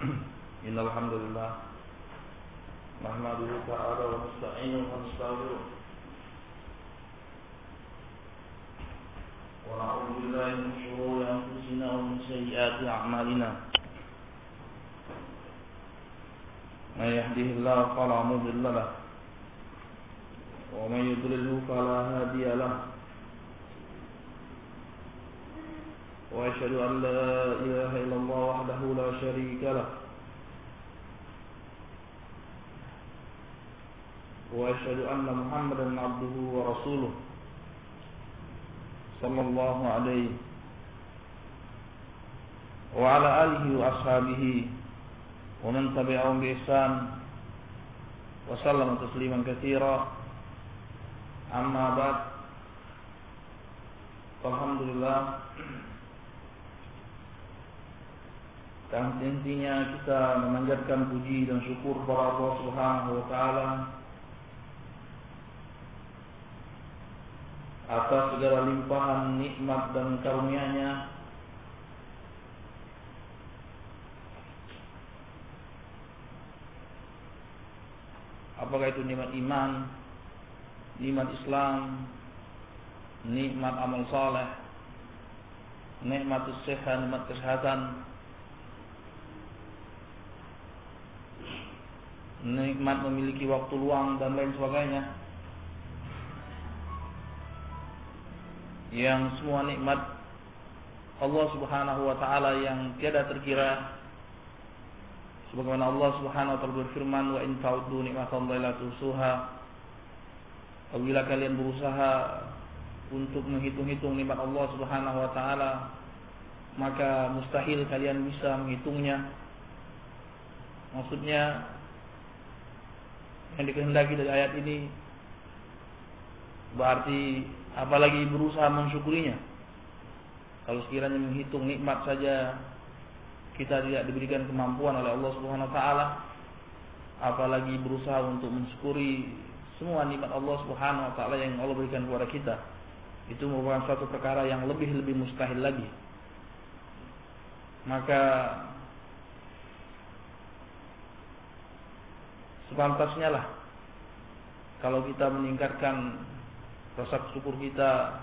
إن الحمد لله نحمده تعالى ونستعينه ونستغفره ونعوذ بالله من شرور أنفسنا ومن سيئات أعمالنا من يهده الله فلا مضل له ومن يضلله فلا هادي له وأشهد أن لا إله إلا الله وحده لا شريك له وأشهد أن محمدا عبده ورسوله صلى الله عليه وعلى آله وأصحابه ومن تبعهم بإحسان وسلم تسليما كثيرا أما بعد alhamdulillah. Dan intinya kita memanjatkan puji dan syukur kepada Allah Subhanahu wa taala atas segala limpahan nikmat dan karunia-Nya. Apakah itu nikmat iman, nikmat Islam, nikmat amal saleh, nikmat sehat, nikmat kesehatan, nikmat memiliki waktu luang dan lain sebagainya, yang semua nikmat Allah Subhanahu wa taala yang tiada terkira. Sebagaimana Allah Subhanahu wa taala berfirman, wa in ta'uddu ni'matallahi la tuhsuha. Apabila kalian berusaha untuk menghitung-hitung nikmat Allah Subhanahu wa taala, maka mustahil kalian bisa menghitungnya. Maksudnya yang dikehendaki dari ayat ini berarti apalagi berusaha mensyukurinya. Kalau sekiranya menghitung nikmat saja kita tidak diberikan kemampuan oleh Allah Subhanahu wa taala, apalagi berusaha untuk mensyukuri semua nikmat Allah Subhanahu wa taala yang Allah berikan kepada kita. Itu merupakan suatu perkara yang lebih mustahil lagi. Maka sepantasnya lah kalau kita meningkatkan rasa syukur kita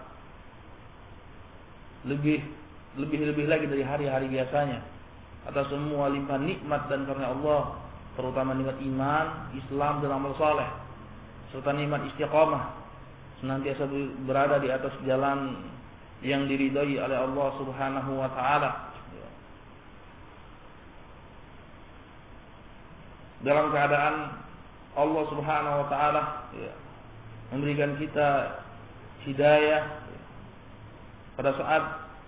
lebih lagi dari hari-hari biasanya atas semua limpahan nikmat dan karunia Allah, terutama nikmat iman, Islam dan amal saleh, serta nikmat istiqamah, senantiasa berada di atas jalan yang diridhai oleh Allah Subhanahu wa taala. Dalam keadaan Allah Subhanahu wa taala memberikan kita hidayah pada saat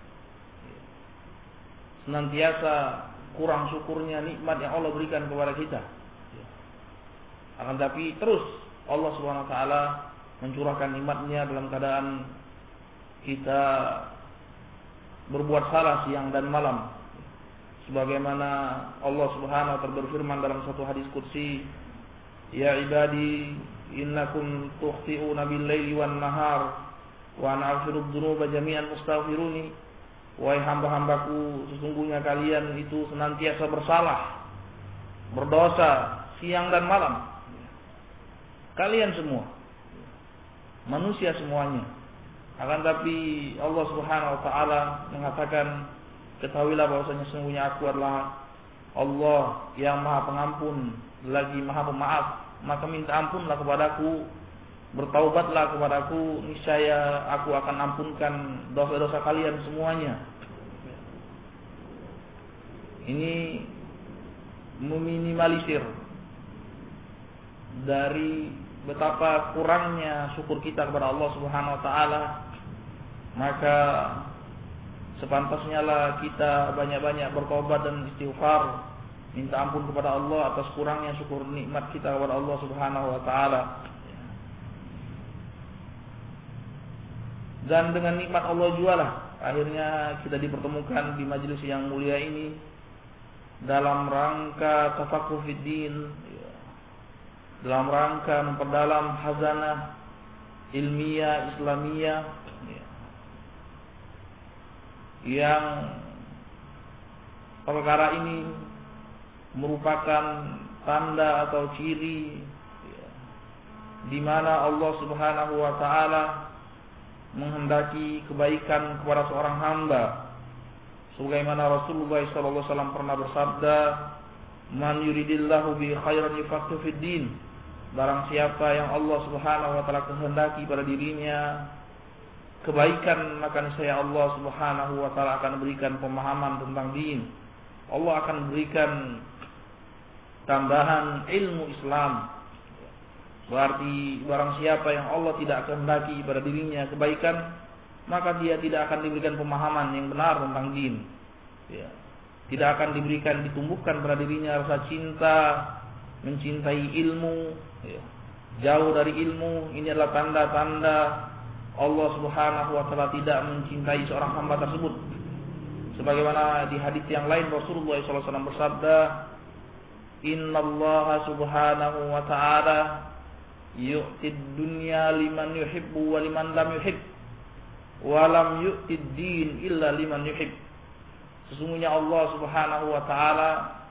senantiasa kurang syukurnya nikmat yang Allah berikan kepada kita. Akan tapi terus Allah Subhanahu wa taala mencurahkan nikmat-Nya dalam keadaan kita berbuat salah siang dan malam. Sebagaimana Allah Subhanahu wa taala berfirman dalam satu hadis qudsi, ya ibadi innakum tukhti'una bil-laili wan-nahar wa ana aghfiru dzunuba jami'an mustaghfiruni. Wahai hamba-hambaku, sesungguhnya kalian itu senantiasa bersalah, berdosa siang dan malam. Kalian semua manusia semuanya. Akan tapi Allah Subhanahu wa taala mengatakan, ketahuilah bahwasanya sesungguhnya aku adalah Allah yang Maha Pengampun lagi Maha Pemaaf, maka minta ampunlah kepadaku, bertaubatlah kepadaku, niscaya aku akan ampunkan dosa-dosa kalian semuanya. Ini meminimalisir dari betapa kurangnya syukur kita kepada Allah Subhanahu wa taala. Maka sepantasnya lah kita banyak-banyak bertobat dan istighfar, minta ampun kepada Allah atas kurangnya syukur nikmat kita kepada Allah Subhanahu wa taala. Dan dengan nikmat Allah juga lah akhirnya kita dipertemukan di majelis yang mulia ini dalam rangka tafaqquh fid din, dalam rangka memperdalam hazanah ilmiah Islamiyah yang perkara ini merupakan tanda atau ciri di mana Allah Subhanahu wa taala menghendaki kebaikan kepada seorang hamba. Sebagaimana Rasulullah sallallahu alaihi wasallam pernah bersabda, "Man yuridillahu bi khairan yufaqihu fid din." Barang siapa yang Allah Subhanahu wa taala kehendaki pada dirinya kebaikan, maka niscaya Allah Subhanahu wa taala akan berikan pemahaman tentang din. Allah akan berikan tambahan ilmu Islam. Berarti barang siapa yang Allah tidak kehendaki pada dirinya kebaikan, maka dia tidak akan diberikan pemahaman yang benar tentang din. Ya. Tidak akan ditumbuhkan pada dirinya rasa cinta, mencintai ilmu. Ya. Jauh dari ilmu, ini adalah tanda-tanda Allah Subhanahu wa taala tidak mencintai seorang hamba tersebut. Sebagaimana di hadis yang lain Rasulullah SAW bersabda, "Innallaha subhanahu wa ta'ala yu'tid dunya liman yuhibbu wa liman lam yuhib, wa lam yu'tid din illa liman yuhib." Sesungguhnya Allah Subhanahu wa ta'ala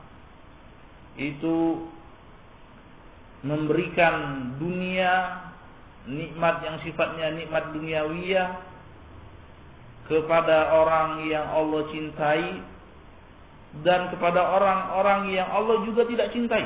itu memberikan dunia, nikmat yang sifatnya nikmat duniawiyah, kepada orang yang Allah cintai dan kepada orang-orang yang Allah juga tidak cintai.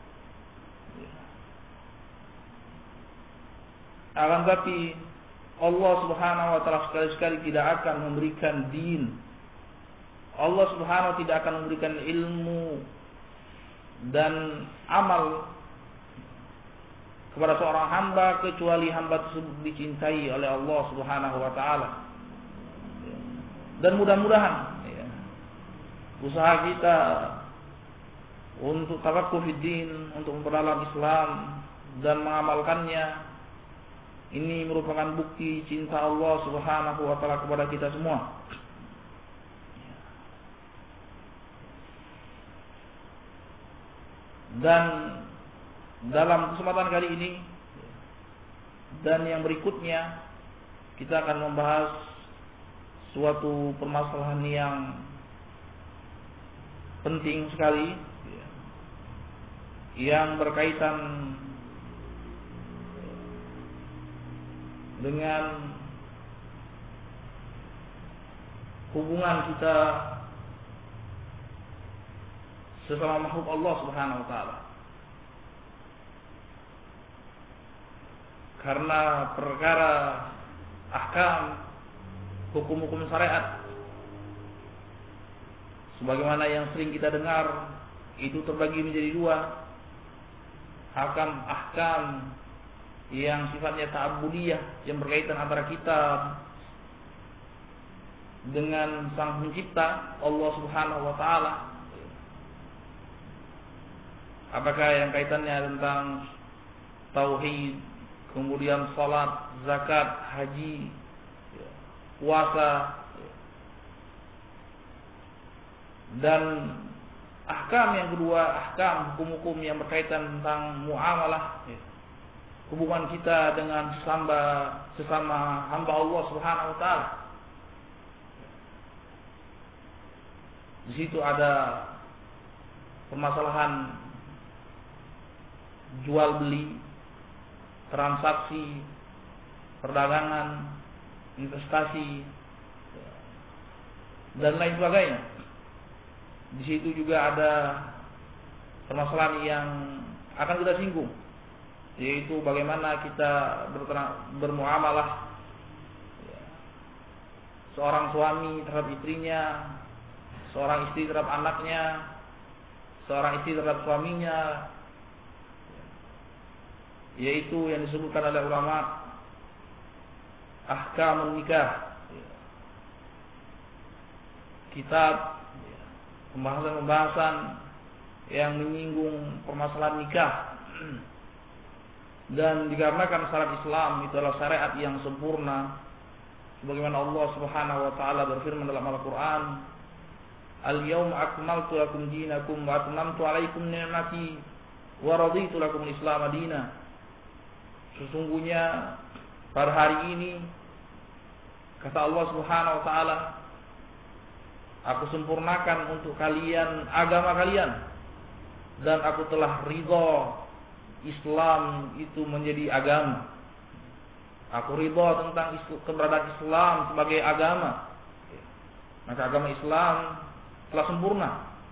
Akan tapi Allah Subhanahu wa taala sekali-sekali tidak akan memberikan din. Allah Subhanahu wa taala tidak akan memberikan ilmu dan amal kepada seorang hamba kecuali hamba tersebut dicintai oleh Allah Subhanahu wa taala. Dan mudah-mudahan usaha kita untuk tafaqquh fid din, untuk memperdalam Islam dan mengamalkannya, ini merupakan bukti cinta Allah Subhanahu wa taala kepada kita semua. Dan dalam kesempatan kali ini dan yang berikutnya kita akan membahas suatu permasalahan yang penting sekali yang berkaitan dengan hubungan kita sesama makhluk Allah Subhanahu wa taala. Karena perkara ahkam, hukum-hukum syariat sebagaimana yang sering kita dengar itu terbagi menjadi dua. Ahkam yang sifatnya ta'abbudiyah, yang berkaitan antara kita dengan Sang Pencipta Allah Subhanahu wa taala. Apakah yang kaitannya tentang tauhid, kemudian salat, zakat, haji, puasa, dan ahkam yang kedua, ahkam hukum-hukum yang berkaitan tentang muamalah, hubungan kita dengan sesama hamba Allah Subhanahu wa taala. Di situ ada permasalahan jual beli, transaksi, perdagangan, investasi, dan lain sebagainya. Di situ juga ada permasalahan yang akan kita singgung, yaitu bagaimana kita bermuamalah seorang suami terhadap istrinya, seorang istri terhadap anaknya, seorang istri terhadap suaminya, yaitu yang disebutkan oleh ulama ahkamun nikah, kitab pembahasan-pembahasan yang menyinggung permasalahan nikah. Dan dikarenakan syariat Islam itu adalah syariat yang sempurna, sebagaimana Allah Subhanahu wa taala berfirman dalam Al-Qur'an, "Al-yawma akmaltu lakum dinakum wa atmamtu 'alaikum ni'mati wa raditu lakum al-Islam madina." Sesungguhnya pada hari ini, kata Allah Subhanahu wa taala, aku sempurnakan untuk kalian agama kalian dan aku telah ridha Islam itu menjadi agama. Aku ridha tentang keberadaan Islam sebagai agama. Maka agama Islam telah sempurna.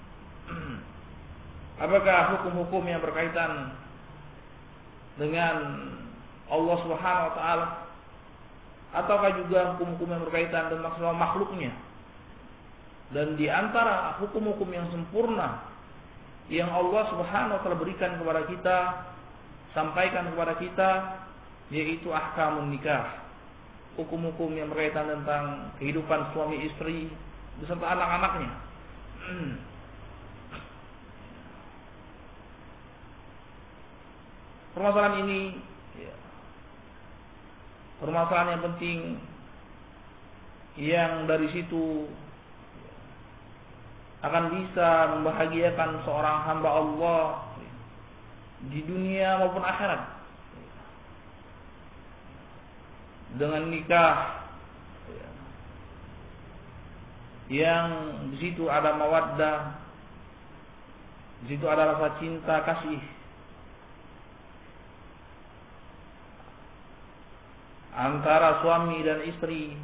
Apakah hukum-hukum yang berkaitan dengan Allah Subhanahu wa taala, ataukah juga hukum-hukum yang berkaitan dengan semua makhluknya? Dan di antara hukum-hukum yang sempurna yang Allah Subhanahu wa taala berikan kepada kita, sampaikan kepada kita, yaitu ahkamun nikah. Hukum-hukum yang berkaitan tentang kehidupan suami istri beserta anak-anaknya. Permasalahan ini permasalahan yang penting, yang dari situ akan bisa membahagiakan seorang hamba Allah di dunia maupun akhirat. Dengan nikah yang di situ ada mawaddah, di situ ada rasa cinta kasih antara suami dan istri,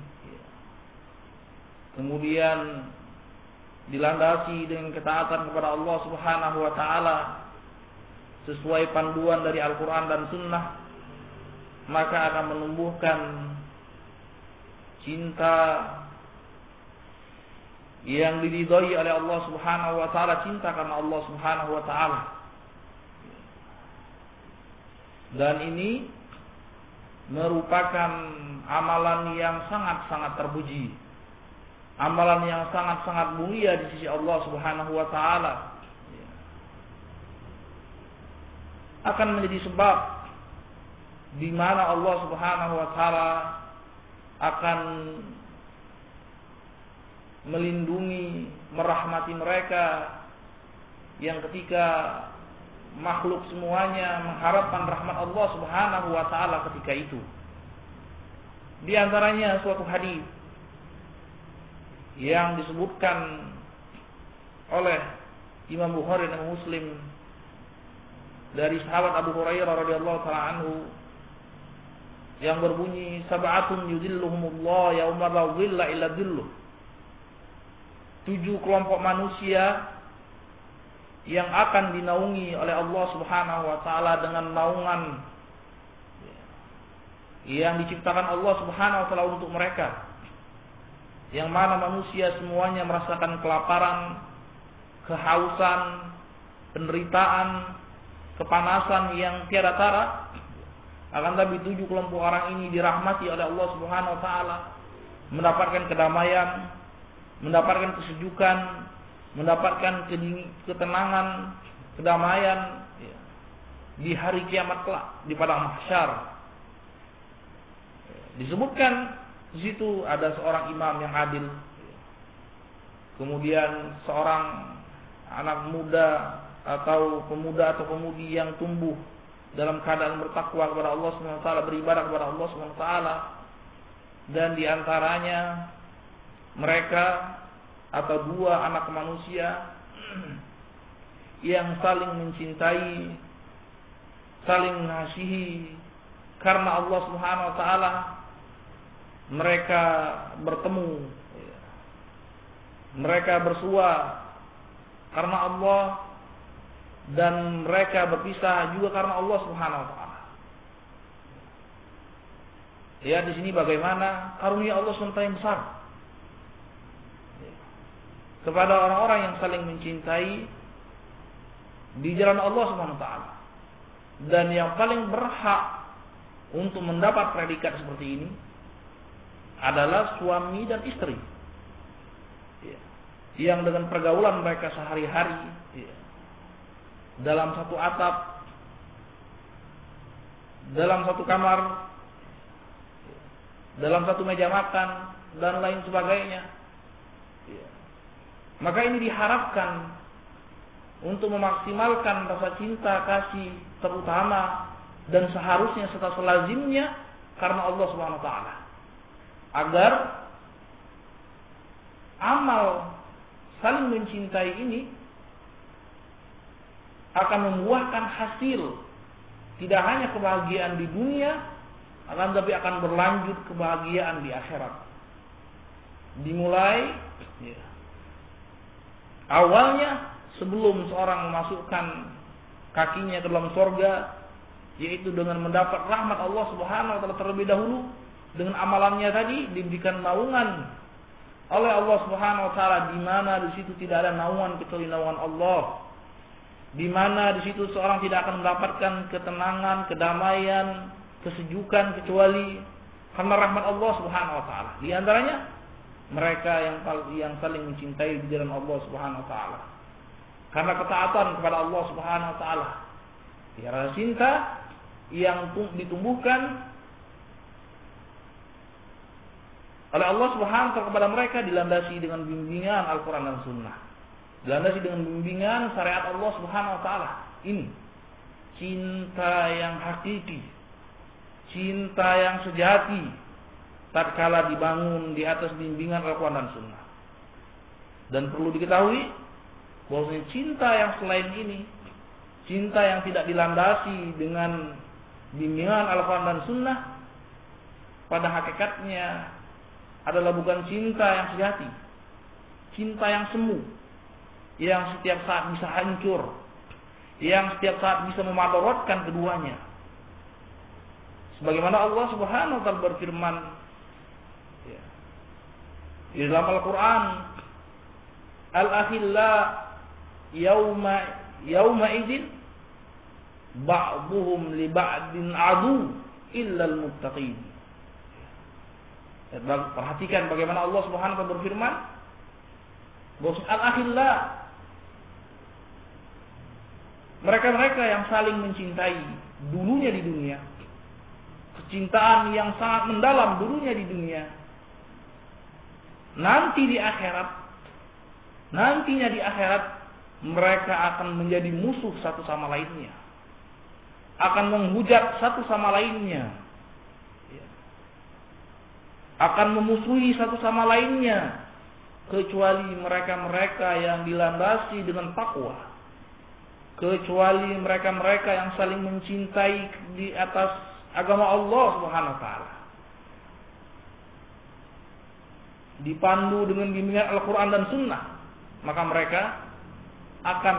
kemudian dilandasi dengan ketaatan kepada Allah Subhanahu wa taala sesuai panduan dari Al-Qur'an dan Sunnah, maka akan menumbuhkan cinta yang diridhai oleh Allah Subhanahu wa taala, cinta karena Allah Subhanahu wa taala. Dan ini merupakan amalan yang sangat-sangat terpuji, amalan yang sangat-sangat mulia di sisi Allah Subhanahu wa taala. Akan menjadi sebab di mana Allah Subhanahu wa taala akan melindungi, merahmati mereka yang ketika makhluk semuanya mengharapkan rahmat Allah Subhanahu wa taala ketika itu. Di antaranya suatu hadis yang disebutkan oleh Imam Bukhari dan Muslim dari sahabat Abu Hurairah radhiyallahu taala anhu yang berbunyi, sab'atun yudhilluhumullah yauma la dhilla illa dhilluh. 7 kelompok manusia yang akan dinaungi oleh Allah Subhanahu wa taala dengan naungan yang diciptakan Allah Subhanahu wa taala untuk mereka. Yang mana manusia semuanya merasakan kelaparan, kehausan, penderitaan, kepanasan yang tiada tara. Akan tapi 7 kelompok orang ini dirahmati oleh Allah Subhanahu wa taala, mendapatkan kedamaian, mendapatkan kesejukan, mendapatkan ketenangan, kedamaian di hari kiamat kelak di padang mahsyar. Disebutkan di situ ada seorang imam yang adil, kemudian seorang anak muda atau pemuda atau pemudi yang tumbuh dalam keadaan bertakwa kepada Allah Subhanahu wa taala, beribadah kepada Allah Subhanahu wa taala, dan di antaranya mereka atau 2 anak manusia yang saling mencintai, saling mengasihi karena Allah Subhanahu wa taala. Mereka bertemu, mereka bersua karena Allah, dan mereka berpisah juga karena Allah Subhanahu wa taala. Ya, di sini bagaimana karunia Allah SWT yang besar kepada orang-orang yang saling mencintai di jalan Allah Subhanahu wa taala. Dan yang paling berhak untuk mendapat predikat seperti ini adalah suami dan istri, yang dengan pergaulan mereka sehari-hari dalam satu atap, dalam satu kamar, dalam satu meja makan, dan lain sebagainya. Maka ini diharapkan untuk memaksimalkan rasa cinta kasih terutama dan seharusnya serta selazimnya karena Allah Subhanahu wa taala, agar amal saling mencintai ini akan membuahkan hasil, tidak hanya kebahagiaan di dunia, akan tapi akan berlanjut kebahagiaan di akhirat. Dimulai awalnya sebelum seorang memasukkan kakinya ke dalam surga, yaitu dengan mendapat rahmat Allah Subhanahu wa taala terlebih dahulu, dengan amalannya tadi diberikan naungan oleh Allah Subhanahu wa taala, di mana di situ tidak ada naungan kecuali naungan Allah. Di mana di situ seorang tidak akan mendapatkan ketenangan, kedamaian, kesejukan kecuali karena rahmat Allah Subhanahu wa taala. Di antaranya mereka yang saling mencintai di jalan Allah Subhanahu wa taala. Karena ketaatan kepada Allah Subhanahu wa taala. Rasa cinta yang ditumbuhkan oleh Allah Subhanahu wa taala kepada mereka dilandasi dengan bimbingan Al-Qur'an dan Sunnah. Dilandasi dengan bimbingan syariat Allah Subhanahu wa taala. Ini cinta yang hakiki, cinta yang sejati, tatkala dibangun di atas bimbingan Al-Qur'an dan Sunnah. Dan perlu diketahui bahwa cinta yang selain ini, cinta yang tidak dilandasi dengan bimbingan Al-Qur'an dan Sunnah, pada hakikatnya adalah bukan cinta yang sejati, cinta yang semu, yang setiap saat bisa hancur, yang setiap saat bisa memadaratkan keduanya. Sebagaimana Allah Subhanahu wa taala berfirman di dalam Al-Qur'an, Al-akhilla yauma idzin ba'dhum li ba'din adu illa al-muttaqin. Perhatikan bagaimana Allah Subhanahu wa taala berfirman, bahwa al-akhilla, mereka-mereka yang saling mencintai dulunya di dunia, kecintaan yang sangat mendalam dulunya di dunia, nantinya di akhirat mereka akan menjadi musuh satu sama lainnya, akan menghujat satu sama lainnya, akan memusuhi satu sama lainnya, kecuali mereka-mereka yang dilandasi dengan takwa, kecuali mereka-mereka yang saling mencintai di atas agama Allah Subhanahu wa taala, dipandu dengan bimbingan Al-Qur'an dan Sunnah, maka mereka akan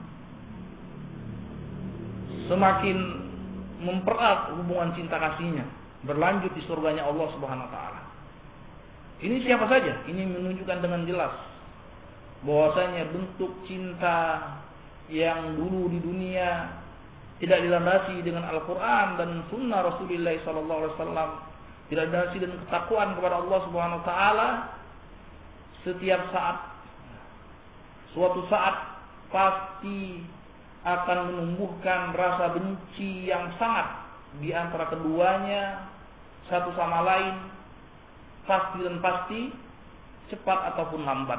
semakin mempererat hubungan cinta kasihnya, berlanjut di surganya Allah Subhanahu wa taala. Ini siapa saja? Ini menunjukkan dengan jelas bahwasanya bentuk cinta yang dulu di dunia tidak dilandasi dengan Al-Qur'an dan Sunnah Rasulullah sallallahu alaihi wasallam, tidak dilandasi dengan ketakwaan kepada Allah Subhanahu wa taala, setiap saat, suatu saat pasti akan menumbuhkan rasa benci yang sangat di antara keduanya satu sama lain, pasti dan pasti, cepat ataupun lambat.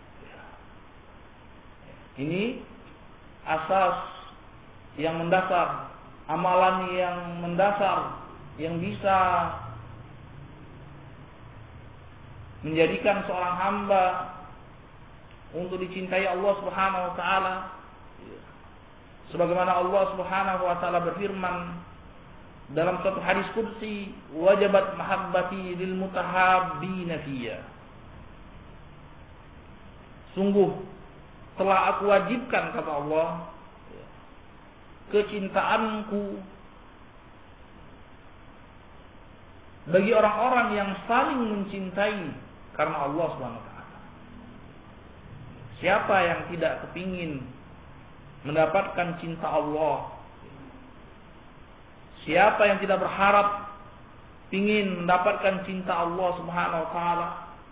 Ini asas yang mendasar, amalan yang mendasar, yang bisa menjadikan seorang hamba untuk dicintai Allah Subhanahu wa taala. Sebagaimana Allah Subhanahu wa taala berfirman dalam suatu hadis qudsi, wajabat mahabbati lil mutahabbina fiyya. Sungguh telah aku wajibkan, kata Allah, kecintaanku bagi orang-orang yang saling mencintai karena Allah Subhanahu wa taala. Siapa yang tidak kepingin mendapatkan cinta Allah? Siapa yang tidak berharap ingin mendapatkan cinta Allah Subhanahu wa taala?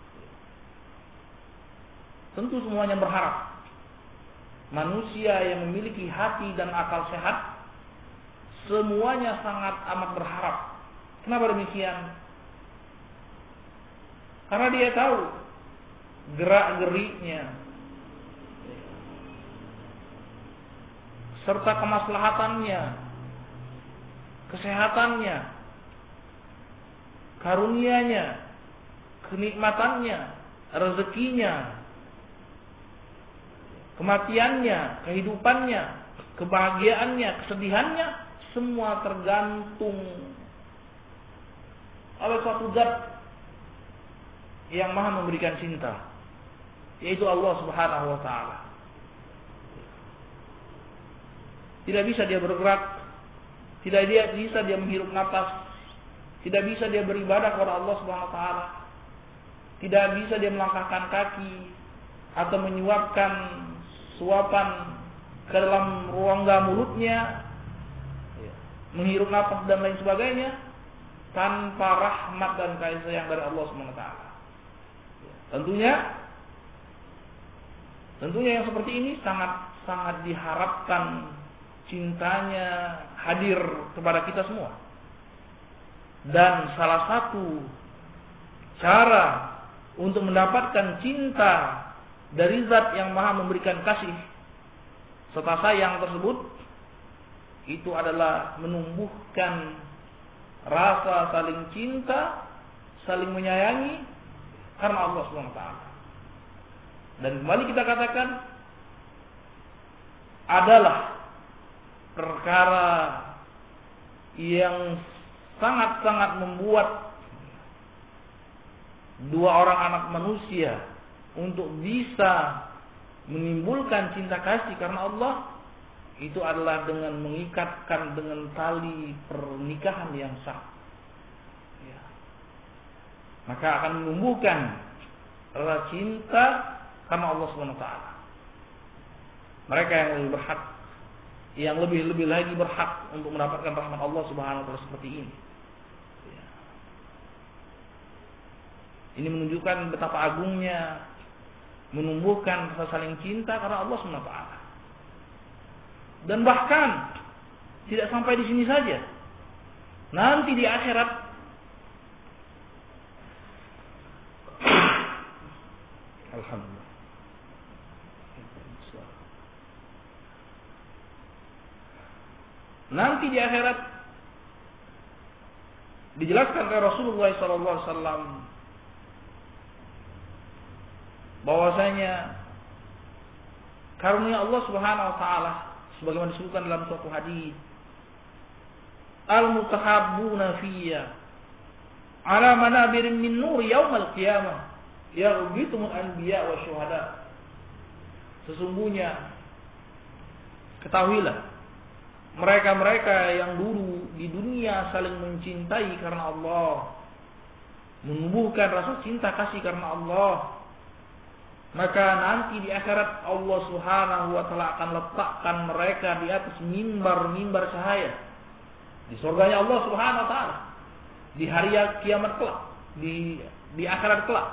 Tentu semuanya berharap. Manusia yang memiliki hati dan akal sehat, semuanya sangat amat berharap. Kenapa demikian? Karena dia tahu gerak-geriknya serta kemaslahatannya, kesehatannya, karunia-Nya, kenikmatannya, rezekinya, kematiannya, kehidupannya, kebahagiaannya, kesedihannya, semua tergantung oleh suatu zat yang maha memberikan cinta, yaitu Allah Subhanahu wa ta'ala. Tidak bisa dia bergerak, tidak bisa dia menghirup napas, tidak bisa dia beribadah kepada Allah Subhanahu wa ta'ala, tidak bisa dia melangkahkan kaki atau menyuapkan suapan ke dalam rongga mulutnya, menghirup napas dan lain sebagainya tanpa rahmat dan kasih sayang dari Allah Subhanahu wa ta'ala. Tentunya yang seperti ini sangat diharapkan cintanya hadir kepada kita semua. Dan salah satu cara untuk mendapatkan cinta dari zat yang maha memberikan kasih serta sayang tersebut, itu adalah menumbuhkan rasa saling cinta, saling menyayangi karena Allah SWT. Dan kembali kita katakan, adalah perkara yang sangat-sangat membuat dua orang anak manusia untuk bisa menimbulkan cinta kasih karena Allah, itu adalah dengan mengikatkan dengan tali pernikahan yang sah. Ya. Maka akan menumbuhkan rasa cinta karena Allah SWT. Mereka yang lebih berhak, yang lebih lagi berhak untuk mendapatkan rahmat Allah Subhanahu wa ta'ala seperti ini. Ya. Ini menunjukkan betapa agungnya menumbuhkan rasa saling cinta karena Allah SWT. Dan bahkan tidak sampai di sini saja. Nanti di akhirat alhamdulillah. Nanti di akhirat dijelaskan oleh Rasulullah SAW bahwasanya karunia Allah Subhanahu wa taala sebagaimana disebutkan dalam suatu hadis, al-mutahabbuna fiyya ala manabirin min nur yaumal qiyamah yaghbitumul anbiya wa syuhada. Sesungguhnya ketahuilah, mereka-mereka yang dulu di dunia saling mencintai karena Allah, menumbuhkan rasa cinta kasih karena Allah, maka nanti di akhirat Allah Subhanahu wa ta'ala akan letakkan mereka di atas mimbar-mimbar cahaya di surganya Allah Subhanahu wa ta'ala di hari kiamat kelak, di akhirat kelak.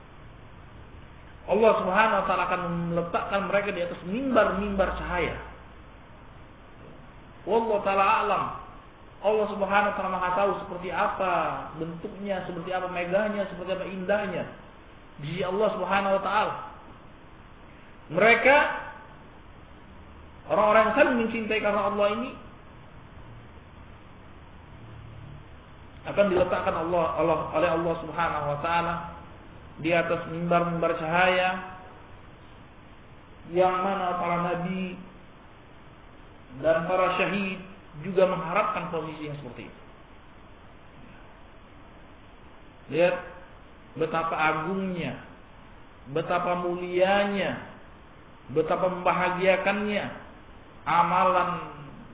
Allah Subhanahu wa ta'ala akan meletakkan mereka di atas mimbar-mimbar cahaya. Wallahu ta'ala a'lam. Allah Subhanahu wa ta'ala Maha tahu seperti apa bentuknya, seperti apa megahnya, seperti apa indahnya di sisi Allah Subhanahu wa ta'ala. Mereka orang-orang yang saling mencintai karena Allah ini akan diletakkan oleh Allah Subhanahu wa ta'ala di atas mimbar-mimbar cahaya yang mana para nabi dan para syahid juga mengharapkan posisi yang seperti itu. Lihat betapa agungnya, betapa mulianya, betapa membahagiakannya amalan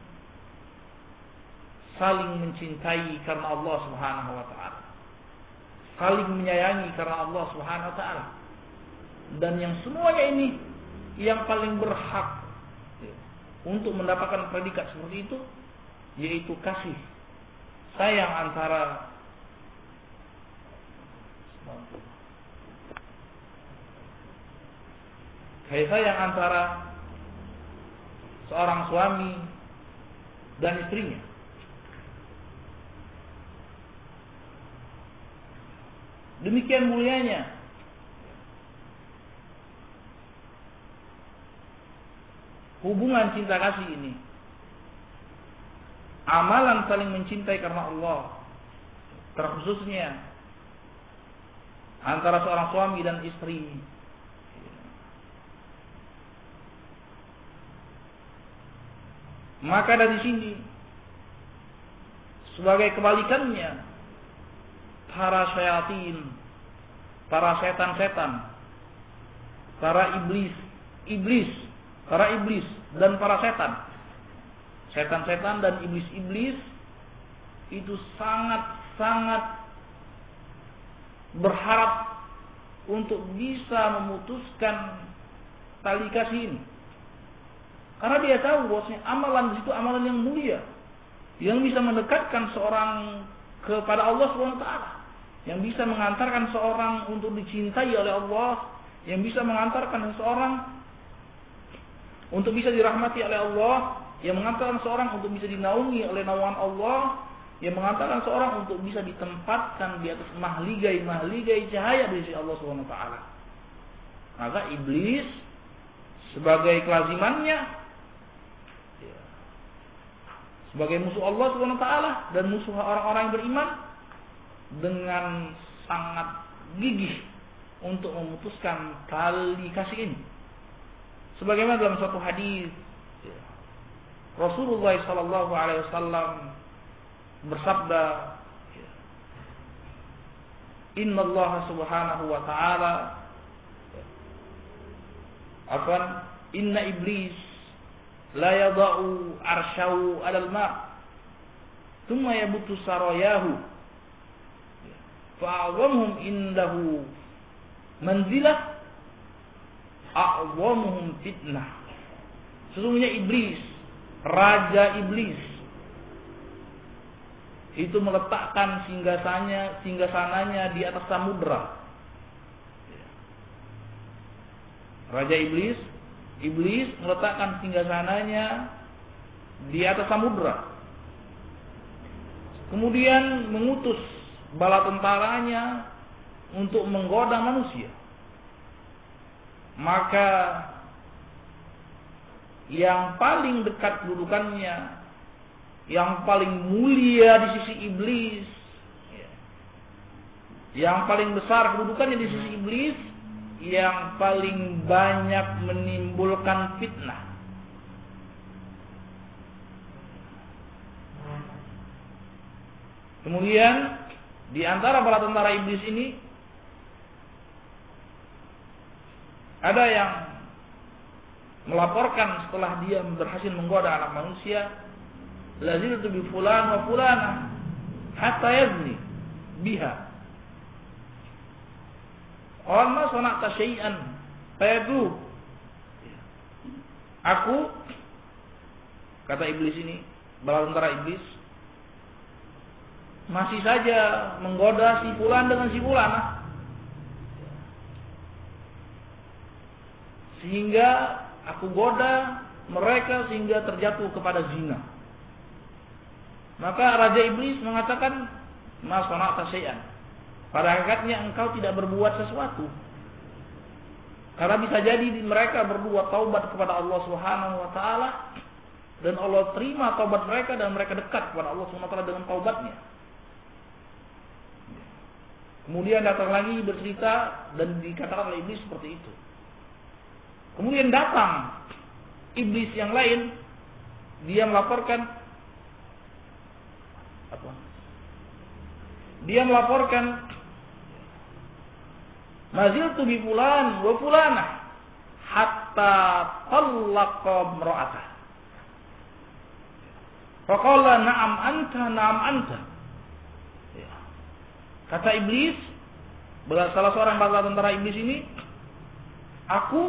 saling mencintai karena Allah Subhanahu wa ta'ala, saling menyayangi karena Allah Subhanahu wa ta'ala. Dan yang semuanya ini yang paling berhak untuk mendapatkan predikat seperti itu, yaitu kasih sayang antara seorang suami dan istrinya. Demikian mulianya hubungan cinta kasih ini, amalan saling mencintai karena Allah, terkhususnya antara seorang suami dan istri. Maka dari sini sebagai kebalikannya, para syayatin, para setan-setan, para iblis dan para setan, setan-setan dan iblis-iblis itu sangat-sangat berharap untuk bisa memutuskan tali kasih ini. Karena dia tahu bahwasanya amalan di situ amalan yang mulia, yang bisa mendekatkan seorang kepada Allah SWT, yang bisa mengantarkan seorang untuk dicintai oleh Allah, yang bisa mengantarkan seseorang untuk bisa dirahmati oleh Allah, yang mengantarkan seorang untuk bisa dinaungi oleh naungan Allah, yang mengantarkan seorang untuk bisa ditempatkan di atas mahligai cahaya dari sisi Allah SWT. Maka iblis sebagai kelazimannya, sebagai musuh Allah SWT dan musuh orang-orang yang beriman, dengan sangat gigih untuk memutuskan tali kasih ini. Sebagaimana dalam suatu hadis Rasulullah SAW bersabda, Inna Allah subhanahu wa ta'ala Inna iblis la yada'u arsyahu alal ma' thumma yabutu sarayahu fa'awamhum indahu manzilah a'wamuhum fitnah. Sesungguhnya iblis, raja iblis, itu meletakkan singgasananya di atas samudra. Raja iblis meletakkan singgasananya di atas samudra. Kemudian mengutus bala tentaranya untuk menggoda manusia. Maka yang paling dekat kedudukannya, yang paling mulia di sisi iblis, yang paling besar kedudukannya di sisi iblis, yang paling banyak menimbulkan fitnah. Kemudian di antara bala tentara iblis ini ada yang melaporkan setelah dia berhasil menggoda anak manusia, laziltu bi fulan wa fulana hatta yazni biha. Qala ma sana'ta syai'an fayadu. Aku, kata iblis ini, bala tentara iblis, masih saja menggoda si fulan dengan si fulana, sehingga aku goda mereka sehingga terjatuh kepada zina. Maka Raja Iblis mengatakan, ma sana'ta syai'an. Pada hakikatnya engkau tidak berbuat sesuatu. Karena bisa jadi mereka berbuat taubat kepada Allah Subhanahu wa taala, dan Allah terima taubat mereka dan mereka dekat kepada Allah Subhanahu wa taala dengan taubatnya. Kemudian datang lagi bercerita dan dikatakan oleh iblis seperti itu. Kemudian datang iblis yang lain, dia melaporkan maziltu bi fulan wa fulanah hatta tallaqa imra'atah. Faqala na'am anta. Kata iblis, salah seorang bala tentara iblis ini, aku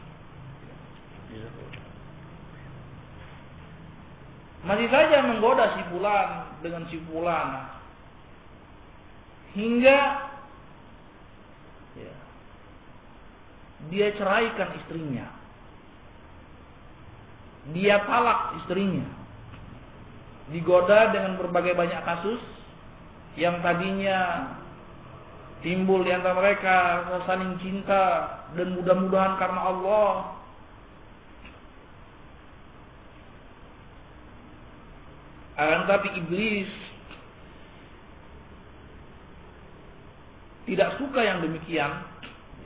masih saja menggoda si fulan dengan si fulana hingga dia ceraikan istrinya, dia talak istrinya, digoda dengan berbagai banyak kasus yang tadinya timbul di antara mereka saling cinta dan mudah-mudahan karena Allah, akan tapi iblis tidak suka yang demikian.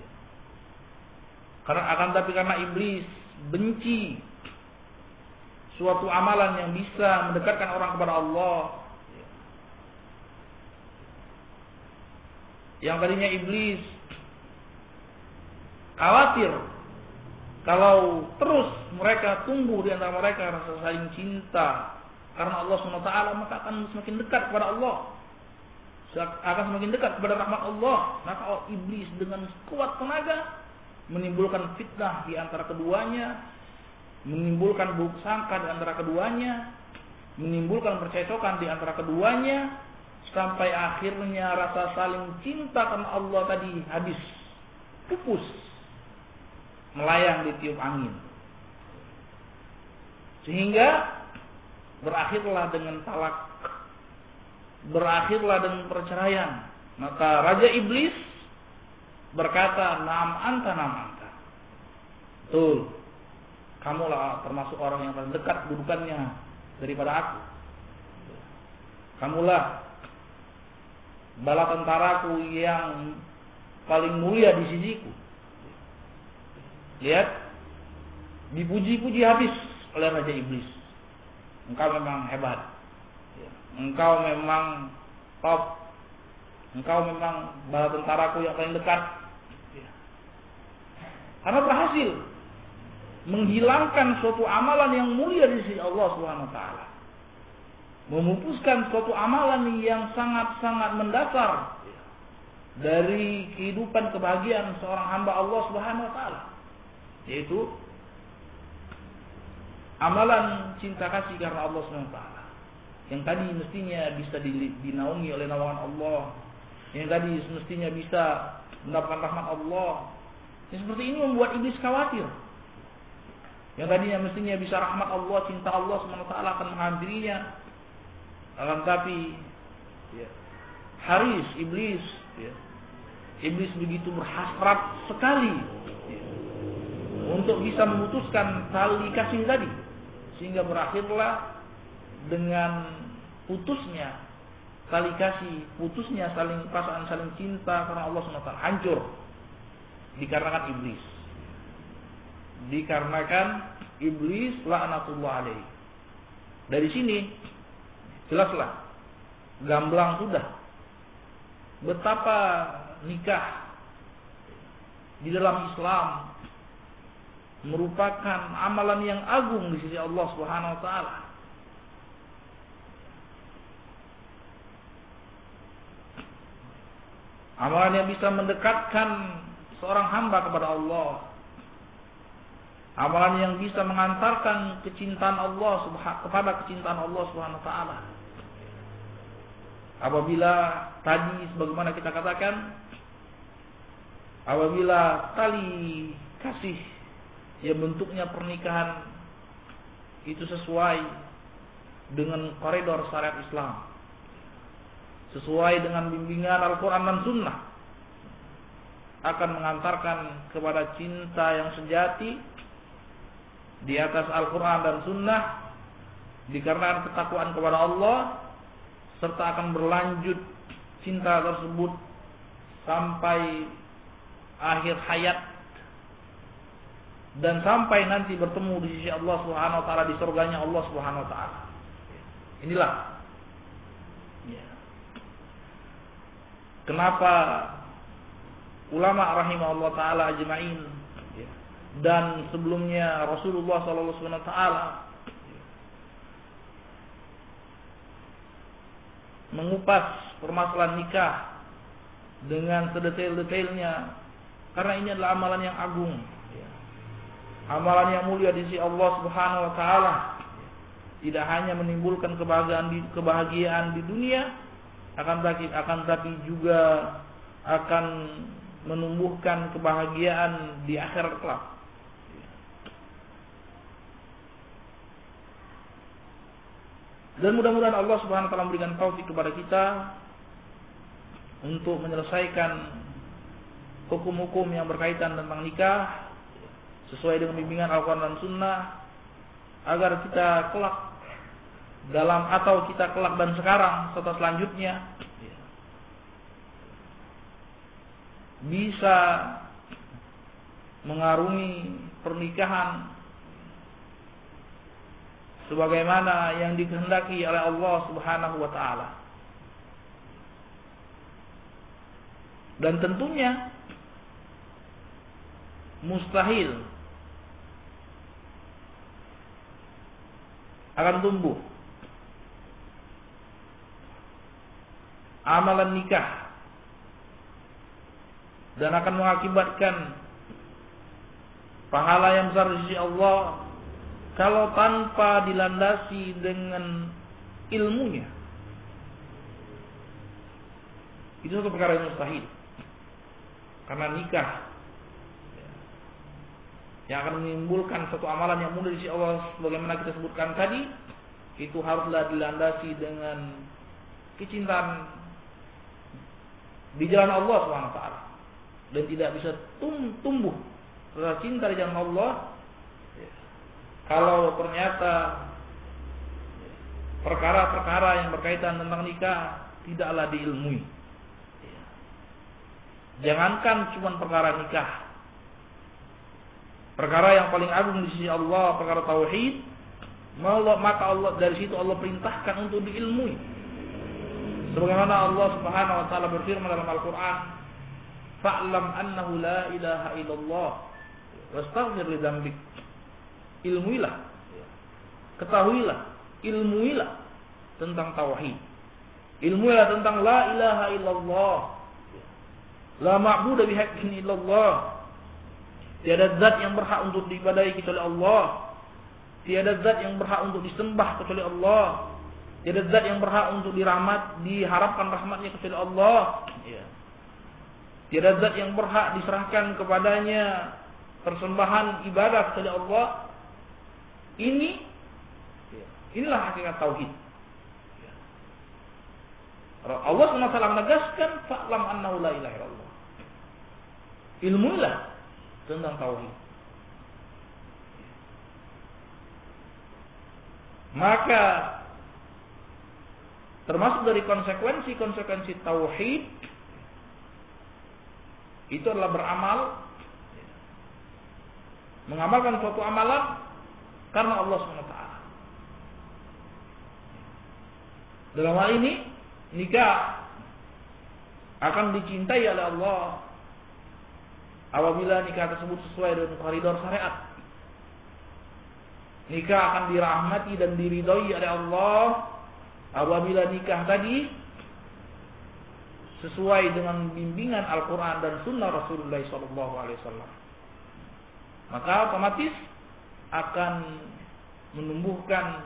Karena iblis benci suatu amalan yang bisa mendekatkan orang kepada Allah. Yang tadinya iblis khawatir kalau terus mereka tumbuh di antara mereka rasa saling cinta karena Allah SWT, maka akan semakin dekat kepada Allah, akan semakin dekat kepada rahmat Allah. Maka iblis dengan kuat tenaga menimbulkan fitnah di antara keduanya, menimbulkan buruk sangka di antara keduanya, menimbulkan percecokan di antara keduanya, sampai akhirnya rasa saling cinta karena Allah tadi habis, pupus, melayang di tiup angin. Sehingga berakhirlah dengan talak, berakhirlah dengan perceraian. Maka Raja Iblis berkata, "Naam anta, naam anta." Betul, kamulah termasuk orang yang paling dekat kedudukannya daripada aku. Kamulah bala tentaraku yang paling mulia di sisiku. Lihat, dipuji-puji habis oleh Raja Iblis. Engkau memang hebat, engkau memang top, engkau memang bala tentaraku yang paling dekat. Karena berhasil menghilangkan suatu amalan yang mulia di sisi Allah Subhanahu wa taala, memupuskan suatu amalan yang sangat-sangat mendasar dari kehidupan kebahagiaan seorang hamba Allah Subhanahu wa taala, yaitu amalan cinta kasih karena Allah Subhanahu wa taala, yang tadi mestinya bisa dinaungi oleh naungan Allah, yang tadi mestinya bisa mendapatkan rahmat Allah. Yang seperti ini membuat iblis khawatir. Yang tadinya mestinya bisa rahmat Allah, cinta Allah Subhanahu wa taala akan menghampirinya. Akan tapi Haris, iblis begitu berhasrat sekali untuk bisa memutuskan tali kasih tadi, sehingga berakhirlah dengan putusnya tali kasih, putusnya perasaan saling cinta karena Allah SWT, hancur dikarenakan iblis laknatullah alaihi. Dari sini jelaslah, gamblang sudah betapa nikah di dalam Islam merupakan amalan yang agung di sisi Allah Subhanahu wa taala. Amalan yang bisa mendekatkan seorang hamba kepada Allah. Amalan yang bisa mengantarkan kecintaan Allah kepada kecintaan Allah Subhanahu wa taala. Apabila tadi sebagaimana kita katakan, apabila tali kasih yang bentuknya pernikahan itu sesuai dengan koridor syariat Islam, sesuai dengan bimbingan Al-Quran dan Sunnah, akan mengantarkan kepada cinta yang sejati di atas Al-Quran dan Sunnah, dikarenakan ketakwaan kepada Allah, serta akan berlanjut cinta tersebut sampai akhir hayat dan sampai nanti bertemu di sisi Allah Subhanahu wa taala, di surganya Allah Subhanahu wa taala. Inilah kenapa ulama rahimahullah taala ajma'in dan sebelumnya Rasulullah sallallahu alaihi wasallam mengupas permasalahan nikah dengan sedetail-detailnya, karena ini adalah amalan yang agung, amalan yang mulia di sisi Allah Subhanahu wa taala. Tidak hanya menimbulkan kebahagiaan di dunia, akan tapi juga akan menumbuhkan kebahagiaan di akhirat kelak. Dan mudah-mudahan Allah Subhanahu wa taala memberikan taufik kepada kita untuk menyelesaikan hukum-hukum yang berkaitan tentang nikah sesuai dengan bimbingan Al-Quran dan Sunnah, agar kita kelak dan sekarang serta selanjutnya bisa mengarungi pernikahan sebagaimana yang dikehendaki oleh Allah Subhanahu wa taala. Dan tentunya mustahil akan tumbuh amalan nikah dan akan mengakibatkan pahala yang besar di sisi Allah kalau tanpa dilandasi dengan ilmunya. Itu satu perkara yang mustahil. Karena nikah yang akan menimbulkan satu amalan yang mudah di sisi Allah sebagaimana kita sebutkan tadi, itu haruslah dilandasi dengan kecintaan di jalan Allah Subhanahu wa taala. Dan tidak bisa tumbuh rasa cinta di jalan Allah kalau ternyata perkara-perkara yang berkaitan tentang nikah tidaklah diilmui. Jangankan cuma perkara nikah, perkara yang paling agung di sisi Allah, perkara tauhid, maka Allah dari situ Allah perintahkan untuk diilmui. Sebagaimana Allah Subhanahu wa taala berfirman dalam Al-Qur'an, "Fa'lam annahu la ilaha illallah wastaghfir li dzambik." Ilmuilah, ketahuilah, ilmuilah tentang tauhid. Ilmuilah tentang la ilaha illallah. La ma'budu bihaqqin illallah. Tiada zat yang berhak untuk diibadahi kecuali Allah. Tiada zat yang berhak untuk disembah kecuali Allah. Tiada zat yang berhak untuk diharapkan rahmatnya kecuali Allah. Tiada zat yang berhak diserahkan kepadanya persembahan ibadah kecuali Allah. Inilah hakikat tauhid. Allah SWT menegaskan fa'lam annahu la ilaha illallah. Ilmulah tentang tauhid. Maka termasuk dari konsekuensi tauhid itu adalah beramal, mengamalkan suatu amalan karena Allah SWT. Dalam hal ini nikah akan dicintai oleh Allah apabila nikah tersebut sesuai dengan koridor syariat. Nikah akan dirahmati dan diridhoi oleh Allah apabila nikah tadi sesuai dengan bimbingan Al-Quran dan Sunnah Rasulullah SAW. Maka otomatis akan menumbuhkan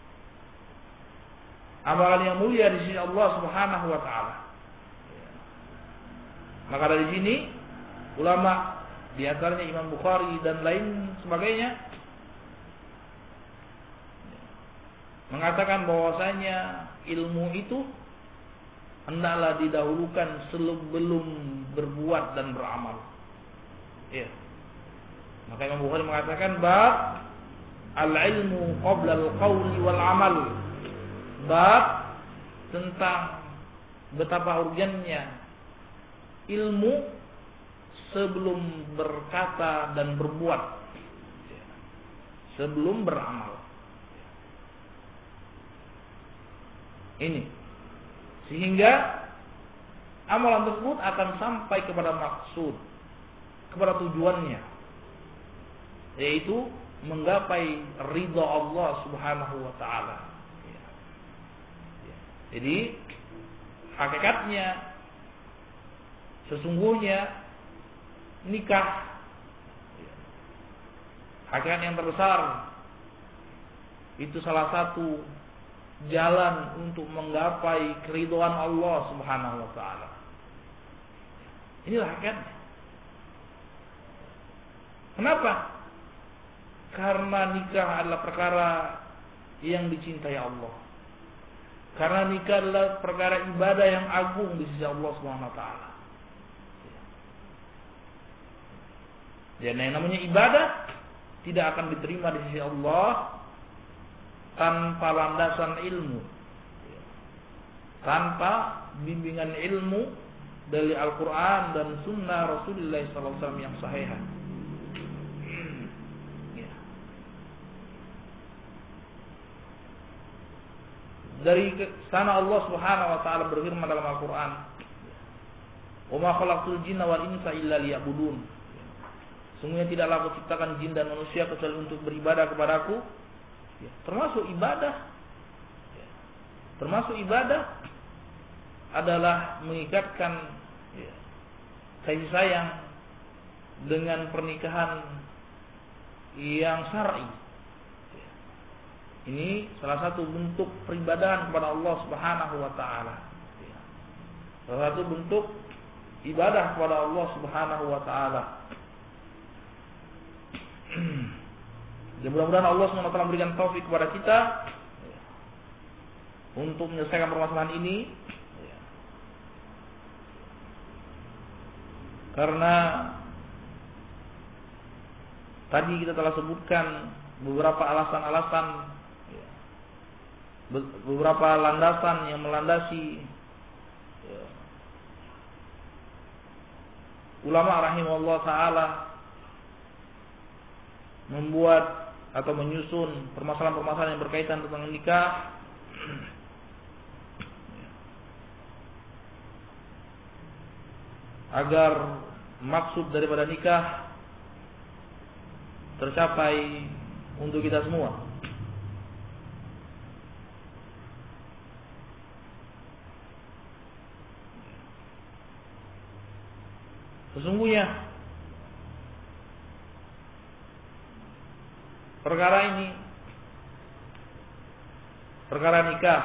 amalan yang mulia di sisi Allah Subhanahu wa taala. Maka dari sini ulama di antaranya Imam Bukhari dan lain sebagainya mengatakan bahwasanya ilmu itu hendaklah didahulukan sebelum berbuat dan beramal. Ya. Maka Imam Bukhari mengatakan bab al-ilmu qabla al-qawli wal amal. Bab tentang betapa urgennya ilmu sebelum berkata dan berbuat, sebelum beramal. Ini sehingga amalan tersebut akan sampai kepada maksud, kepada tujuannya, yaitu menggapai ridha Allah Subhanahu wa taala. Jadi hakikatnya sesungguhnya nikah, hakikat yang terbesar itu salah satu jalan untuk menggapai keridhaan Allah Subhanahu wa taala. Inilah hakikatnya. Kenapa? Karena nikah adalah perkara yang dicintai Allah. Karena nikah adalah perkara ibadah yang agung di sisi Allah Subhanahu wa taala. Dan yang namanya ibadah tidak akan diterima di sisi Allah tanpa landasan ilmu, tanpa bimbingan ilmu dari Al-Quran dan Sunnah Rasulullah SAW yang sahih. Dari sana Allah Subhanahu wa taala berfirman dalam Al-Qur'an, "Wa ma khalaqtul jinna wal insa illa liya'budun." Sungguhnya tidaklah aku ciptakan jin dan manusia kecuali untuk beribadah kepadaku. Termasuk ibadah adalah mengikatkan kasih sayang dengan pernikahan yang syar'i. Ini salah satu bentuk peribadahan kepada Allah Subhanahu wa taala. Salah satu bentuk ibadah kepada Allah Subhanahu wa taala. Ya, mudah-mudahan Allah SWT memberikan taufik kepada kita untuk menyelesaikan permasalahan ini. Karena tadi kita telah sebutkan beberapa alasan-alasan, beberapa landasan yang melandasi ulama rahimahullah ta'ala membuat atau menyusun permasalahan-permasalahan yang berkaitan tentang nikah. Agar maksud daripada nikah tercapai untuk kita semua. Sesungguhnya perkara nikah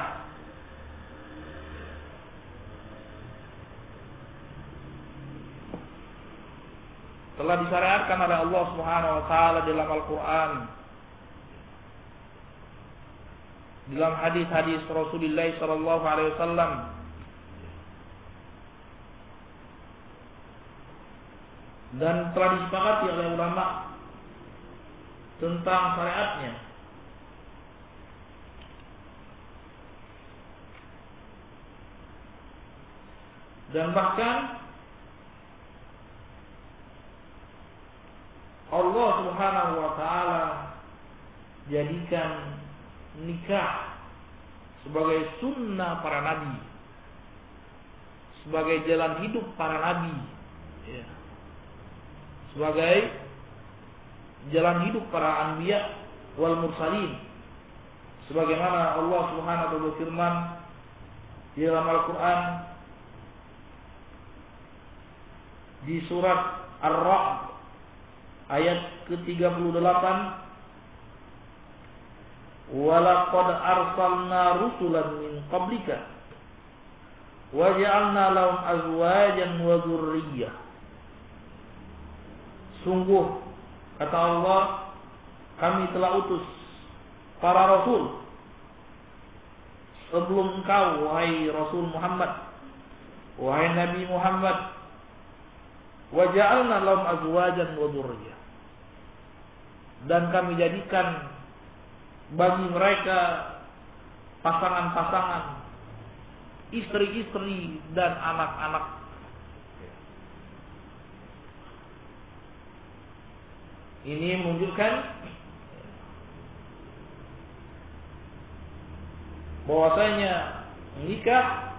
telah disyariatkan oleh Allah Subhanahu wa taala dalam Al-Qur'an, dalam hadis-hadis Rasulullah sallallahu alaihi wasallam, dan telah disepakati oleh ulama tentang syariatnya. Dan bahkan Allah Subhanahu wa taala jadikan nikah sebagai sunnah para nabi, sebagai jalan hidup para nabi, sebagai jalan hidup para anbiya wal mursalin, sebagaimana Allah Subhanahu wa taala berfirman di dalam Al-Qur'an di surat Ar-Ra'd ayat ke-38, "Walaqad arsalna rusulan min qablika wa ja'alna lahum azwajan wa dzurriyyah." Sungguh, kata Allah, kami telah utus para rasul sebelum engkau, wahai Rasul Muhammad, wahai Nabi Muhammad, wa ja'alna lahum azwajan wa dzurriyyah, dan kami jadikan bagi mereka pasangan-pasangan, istri-istri dan anak-anak. Ini menunjukkan bahwasanya nikah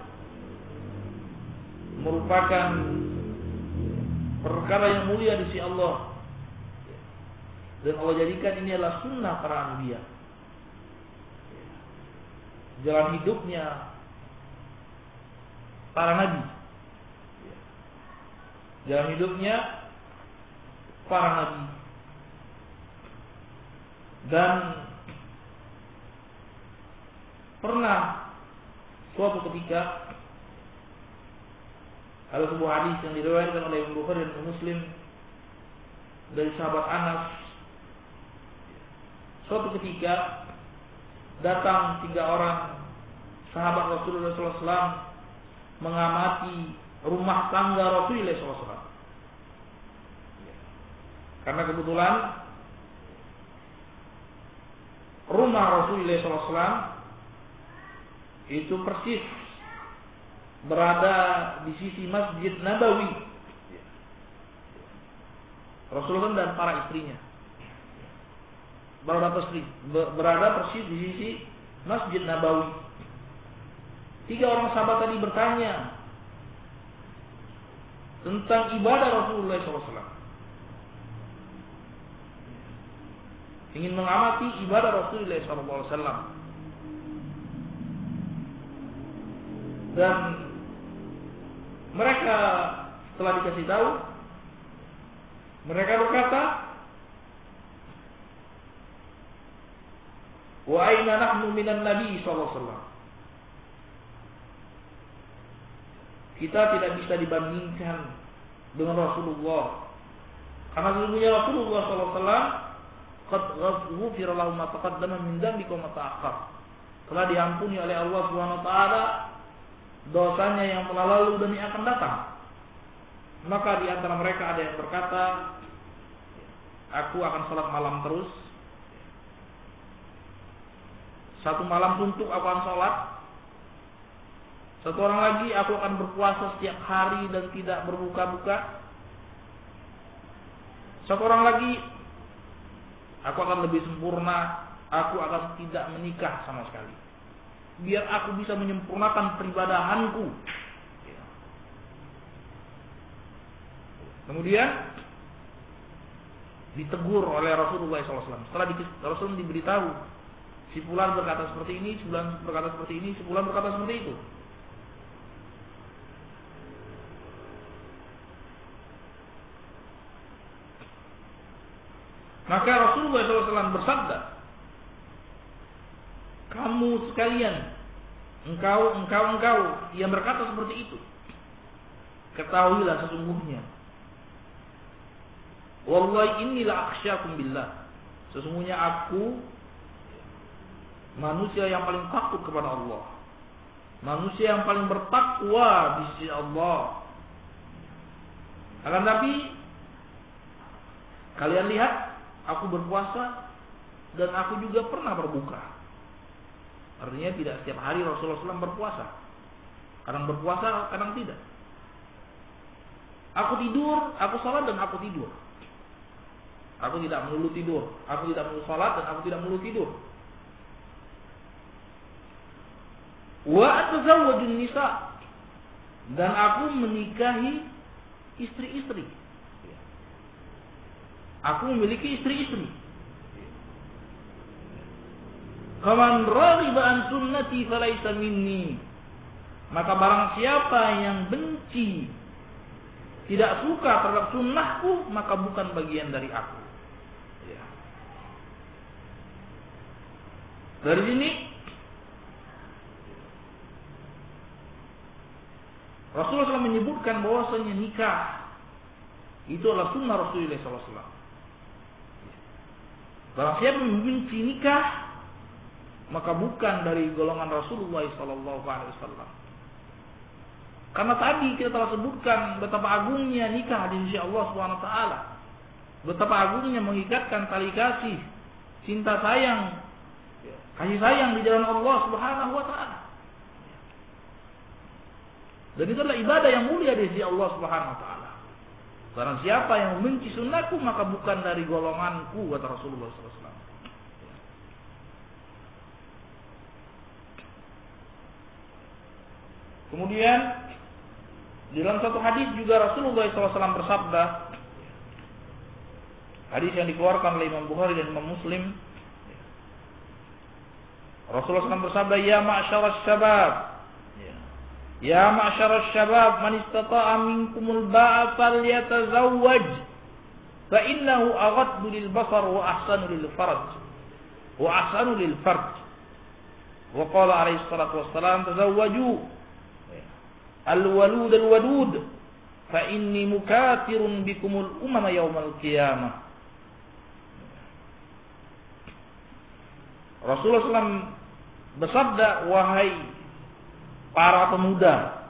merupakan perkara yang mulia di sisi Allah, dan Allah jadikan ini adalah sunnah para anbiya, jalan hidupnya para nabi, jalan hidupnya para nabi. Dan pernah suatu ketika ada sebuah hadis yang diriwayatkan oleh Imam Bukhari dan Muslim dari sahabat Anas. Suatu ketika datang 3 orang sahabat Rasulullah SAW mengamati rumah tangga Rasulullah SAW. Karena kebetulan rumah Rasulullah SAW itu persis berada di sisi Masjid Nabawi, Rasulullah dan para istrinya berada persis di sisi Masjid Nabawi. 3 orang sahabat tadi bertanya tentang ibadah Rasulullah SAW. Ingin mengamati ibadah Rasulullah SAW. Dan mereka setelah dikasih tahu, mereka berkata, wa aina nahnu minan nabi SAW. Kita tidak bisa dibandingkan dengan Rasulullah. Karena sesungguhnya Rasulullah SAW qad ghufira lahu ma taqaddama min dzambi wa ma ta'akhkhar. Telah diampuni oleh Allah Subhanahu wa taala dosanya yang telah lalu dan yang akan datang. Maka di antara mereka ada yang berkata, aku akan salat malam terus. Satu malam suntuk aku akan salat. Satu orang lagi, aku akan berpuasa setiap hari dan tidak berbuka-buka. Satu orang lagi, aku akan lebih sempurna, aku akan tidak menikah sama sekali. Biar aku bisa menyempurnakan peribadahanku. Kemudian ditegur oleh Rasulullah SAW. Setelah Rasulullah diberitahu, si fulan berkata seperti ini, si fulan berkata seperti ini, si fulan berkata seperti itu. Maka Rasulullah SAW bersabda, kamu sekalian, engkau yang berkata seperti itu, ketahuilah sesungguhnya, wallahi innilah akhsyakum billah, sesungguhnya aku manusia yang paling takut kepada Allah, manusia yang paling bertakwa di sisi Allah. Akan tapi kalian lihat, aku berpuasa dan aku juga pernah berbuka. Artinya tidak setiap hari Rasulullah SAW berpuasa. Kadang berpuasa, kadang tidak. Aku tidur, aku salat dan aku tidur. Aku tidak melulu tidur. Aku tidak melulu salat dan aku tidak melulu tidur. Wa atazawwajun nisa, dan aku menikahi istri-istri. Aku memiliki istri-istri. Faman raghiba an sunnati falaysa minni. Maka barang siapa yang benci, tidak suka terhadap sunnahku, maka bukan bagian dari aku. Dari sini Rasulullah SAW menyebutkan bahwasanya nikah itu adalah sunnah Rasulullah SAW. Barang siapa membenci nikah, maka bukan dari golongan Rasulullah SAW. Karena tadi kita telah sebutkan betapa agungnya nikah di sisi Allah SWT. Betapa agungnya mengikatkan tali kasih, cinta sayang, kasih sayang di jalan Allah SWT. Dan itu adalah ibadah yang mulia di sisi Allah SWT. Barang siapa yang membenci sunnahku, maka bukan dari golonganku, kata Rasulullah SAW. Kemudian di dalam satu hadis juga Rasulullah SAW bersabda, hadis yang dikeluarkan oleh Imam Bukhari dan Imam Muslim, Rasulullah SAW bersabda, ya ma'syaras syabab, ya ma'syaras syabab, man istata'a minkumul ba'a falyatazawwaj, fa innahu aghaddu lil basar wa ahsanu lil farj. Wa qala alaihi salatu wassalam, tazawwaju al-walud al-wadud, fa inni mukathirun bikumul umama yaumal qiyamah. Rasulullah SAW bersabda, wahai para pemuda.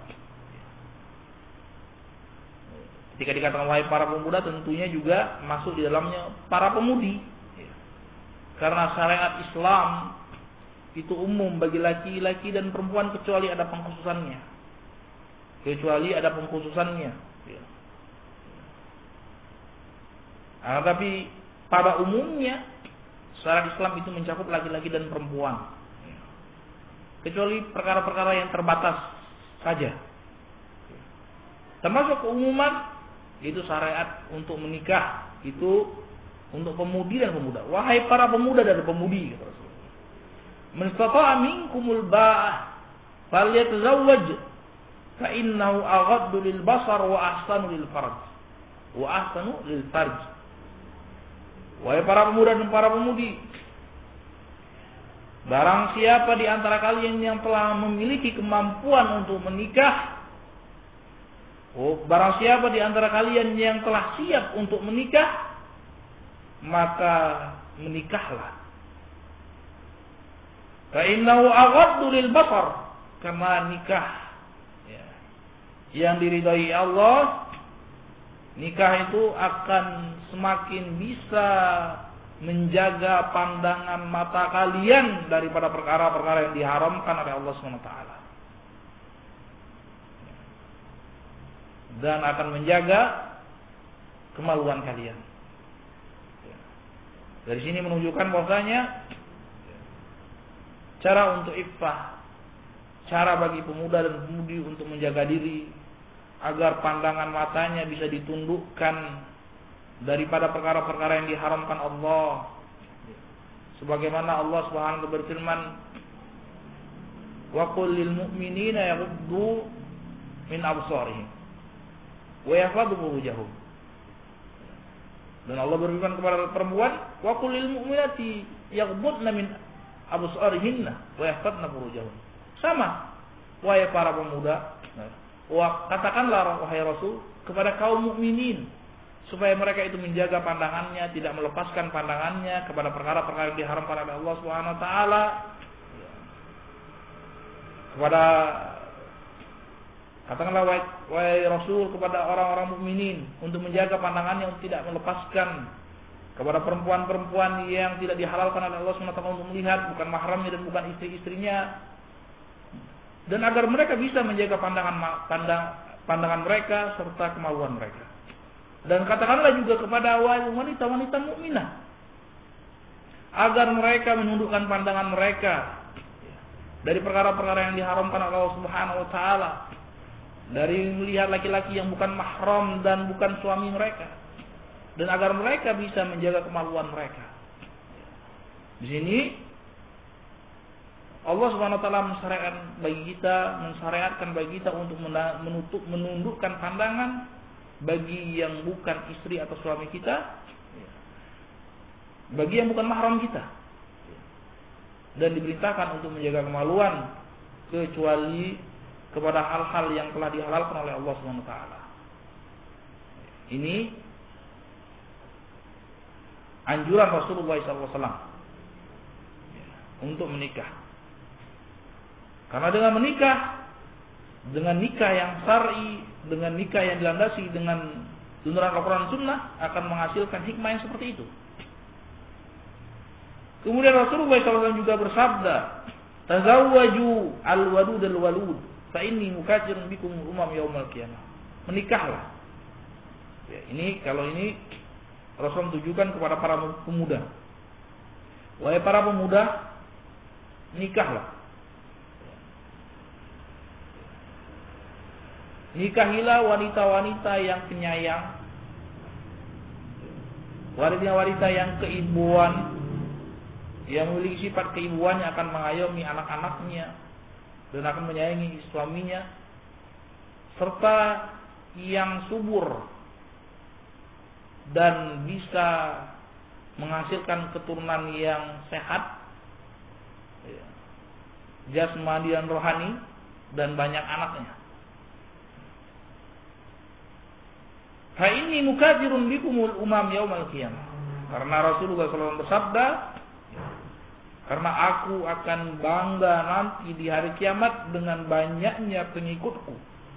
Ketika dikatakan wahai para pemuda, tentunya juga masuk di dalamnya para pemudi. Karena syariat Islam itu umum bagi laki-laki dan perempuan kecuali ada pengkhususannya. Tapi pada umumnya syariat Islam itu mencakup laki-laki dan perempuan. kecuali perkara-perkara yang terbatas saja. Termasuk keumuman itu syariat untuk menikah itu untuk pemudi dan pemuda. Wahai para pemuda dan pemudi, kata Rasulullah. Man istata'a minkumul ba'ah falyatazawwaj fa innahu aghaddu lil basar wa ahsanu lil farj. Wa ahsanu lil farj. Wahai para pemuda dan para pemudi, barang siapa di antara kalian yang telah memiliki kemampuan untuk menikah, barang siapa di antara kalian yang telah siap untuk menikah, maka menikahlah. Fa innahu aghaddu lil basar, karena nikah yang diridhai Allah, nikah itu akan semakin bisa menjaga pandangan mata kalian daripada perkara-perkara yang diharamkan oleh Allah SWT, dan akan menjaga kemaluan kalian. Dari sini menunjukkan bahwasanya cara untuk iffah, cara bagi pemuda dan pemudi untuk menjaga diri agar pandangan matanya bisa ditundukkan daripada perkara-perkara yang diharamkan Allah. Sebagaimana Allah Subhanahu wa taala berfirman, "Wa qul lil mu'minina yaghuddu min absarihim wa yahfadhu furujahum." Dan Allah berfirman kepada perempuan, "Wa qul lil mu'minati yaghuddna min absarihinna wa yahfadna furujahum." Sama, wahai para pemuda, katakanlah wahai Rasul kepada kaum mukminin supaya mereka itu menjaga pandangannya, tidak melepaskan pandangannya kepada perkara-perkara yang diharamkan oleh Allah Subhanahu wa taala. Kepada katakanlah wahai Rasul kepada orang-orang mukminin untuk menjaga pandangannya, untuk tidak melepaskan kepada perempuan-perempuan yang tidak dihalalkan oleh Allah SWT untuk melihat, bukan mahramnya dan bukan istri-istrinya, dan agar mereka bisa menjaga pandangan mereka serta kemaluan mereka. Dan katakanlah juga kepada wanita-wanita mukminah agar mereka menundukkan pandangan mereka dari perkara-perkara yang diharamkan oleh Allah Subhanahu wa taala, dari melihat laki-laki yang bukan mahram dan bukan suami mereka, dan agar mereka bisa menjaga kemaluan mereka. Di sini Allah Subhanahu wa taala mensyariatkan bagi kita untuk menundukkan pandangan bagi yang bukan istri atau suami kita, bagi yang bukan mahram kita, dan diperintahkan untuk menjaga kemaluan kecuali kepada hal-hal yang telah dihalalkan oleh Allah Subhanahu wa taala. Ini anjuran Rasulullah SAW untuk menikah. Karena dengan menikah, dengan nikah yang syar'i, dengan nikah yang dilandasi dengan tuntunan Al-Quran Sunnah, akan menghasilkan hikmah yang seperti itu. Kemudian Rasulullah SAW juga bersabda, "Tazawwaju al-wadud al-walud, fa inni mukatsirun bikum umam yaumal qiyamah." Menikahlah. Ya, kalau ini Rasul tujukan kepada para pemuda. Wahai para pemuda, nikahlah. Nikahilah wanita-wanita yang penyayang, wanita-wanita yang keibuan, yang memiliki sifat keibuan yang akan mengayomi anak-anaknya dan akan menyayangi suaminya, serta yang subur dan bisa menghasilkan keturunan yang sehat, jasmani dan rohani, dan banyak anaknya. Fa inni mukatsirun bikumul umam yaumal qiyamah. Karena Rasulullah SAW bersabda, karena aku akan bangga nanti di hari kiamat dengan banyaknya pengikutku.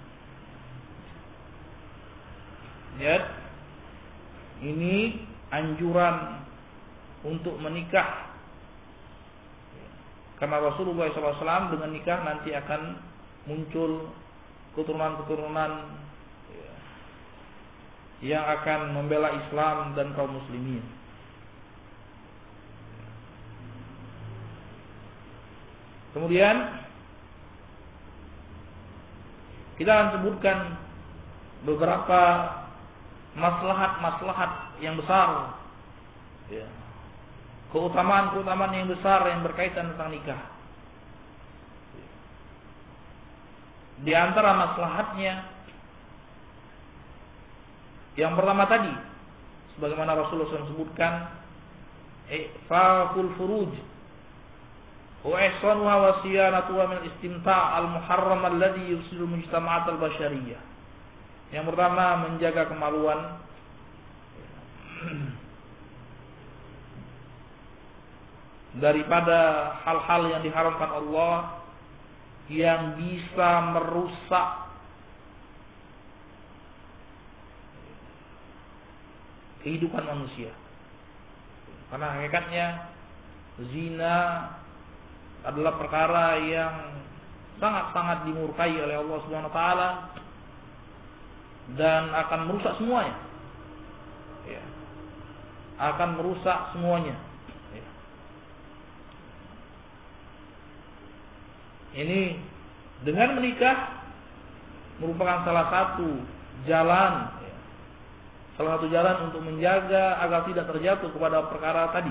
Lihat, ini anjuran untuk menikah. Karena Rasulullah SAW dengan nikah nanti akan muncul keturunan-keturunan yang akan membela Islam dan kaum muslimin. Kemudian kita akan sebutkan beberapa maslahat-maslahat yang besar, ya, keutamaan-keutamaan yang besar yang berkaitan tentang nikah. Di antara maslahatnya, yang pertama tadi, sebagaimana Rasulullah SAW sebutkan, ifaful furuj wa ihsanuha wa siyanatuha min istimta' al-muharram alladhi yufsidu mujtama'at al-bashariyah. Yang pertama, menjaga kemaluan, daripada hal-hal yang diharamkan Allah yang bisa merusak kehidupan manusia. Karena hakikatnya zina adalah perkara yang sangat-sangat dimurkai oleh Allah Subhanahu wa taala dan akan merusak semuanya. Ya. Akan merusak semuanya. Ya. Ini dengan menikah merupakan salah satu jalan, ya, salah satu jalan untuk menjaga agar tidak terjatuh kepada perkara tadi.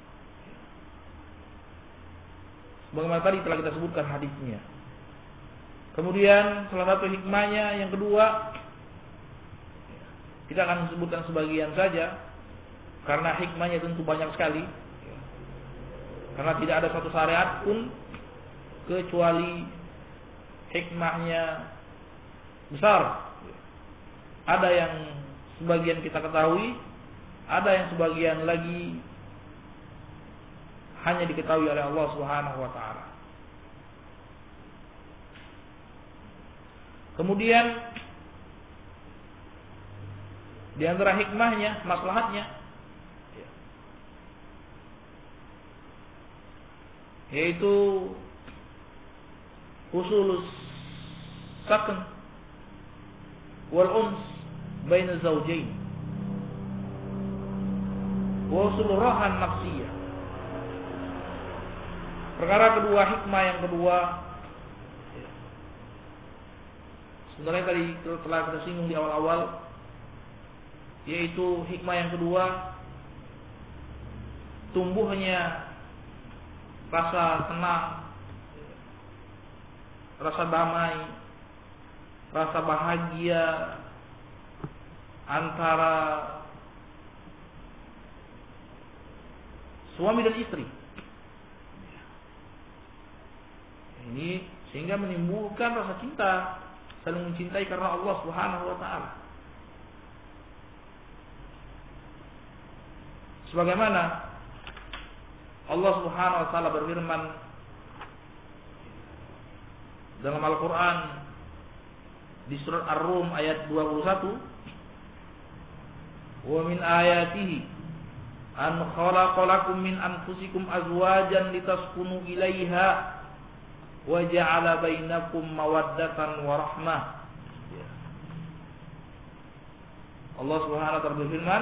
Bagaimana tadi telah kita sebutkan hadisnya. Kemudian salah satu hikmahnya yang kedua, kita akan sebutkan sebagian saja karena hikmahnya tentu banyak sekali. Karena tidak ada satu syariat pun kecuali hikmahnya besar. Ada yang sebagian kita ketahui, ada yang sebagian lagi hanya diketahui oleh Allah Subhanahu wa taala. Kemudian di antara hikmahnya, maslahatnya, yaitu husulus sakan wal uns baina zawjain wa husul rahan nafsiyah. Perkara kedua, hikmah yang kedua, sebenarnya tadi telah kita singgung di awal-awal, yaitu hikmah yang kedua, tumbuhnya rasa tenang, rasa damai, rasa bahagia antara suami dan istri. Ini sehingga menimbulkan rasa cinta, saling mencintai karena Allah Subhanahu wa taala. Sebagaimana Allah Subhanahu wa taala berfirman dalam Al-Qur'an di surat Ar-Rum ayat 21, "Wa min ayatihi an khalaqa lakum min anfusikum azwajan litaskunu ilaiha wa ja'ala bainakum mawaddatan wa rahmah." Allah Subhanahu wa taala berfirman,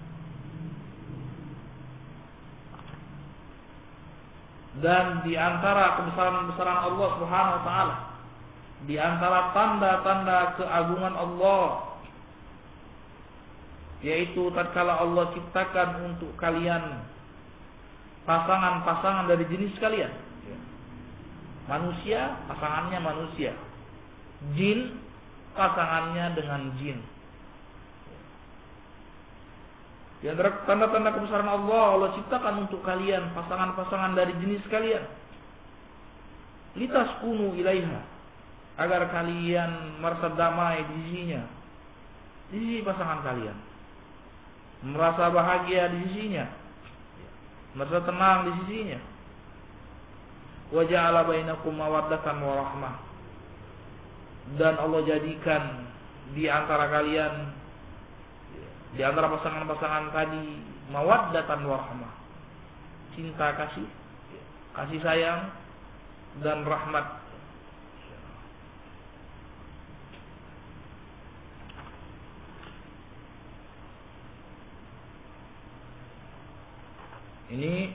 dan di antara kebesaran-kebesaran Allah Subhanahu wa taala, di antara tanda-tanda keagungan Allah, yaitu tatkala Allah ciptakan untuk kalian pasangan-pasangan dari jenis kalian. Manusia, pasangannya manusia. Jin, pasangannya dengan jin. Di antara tanda-tanda kebesaran Allah, Allah ciptakan untuk kalian pasangan-pasangan dari jenis kalian. Litaskunu ilaiha, agar kalian merasa damai di sisinya, di sisi pasangan kalian, merasa bahagia di sisinya, merasa tenang di sisinya. Wa ja'ala bainakum mawaddatan wa rahmah, dan Allah jadikan di antara kalian, di antara pasangan-pasangan tadi, mawaddatan wa rahmah, cinta kasih, kasih sayang dan rahmat. Ini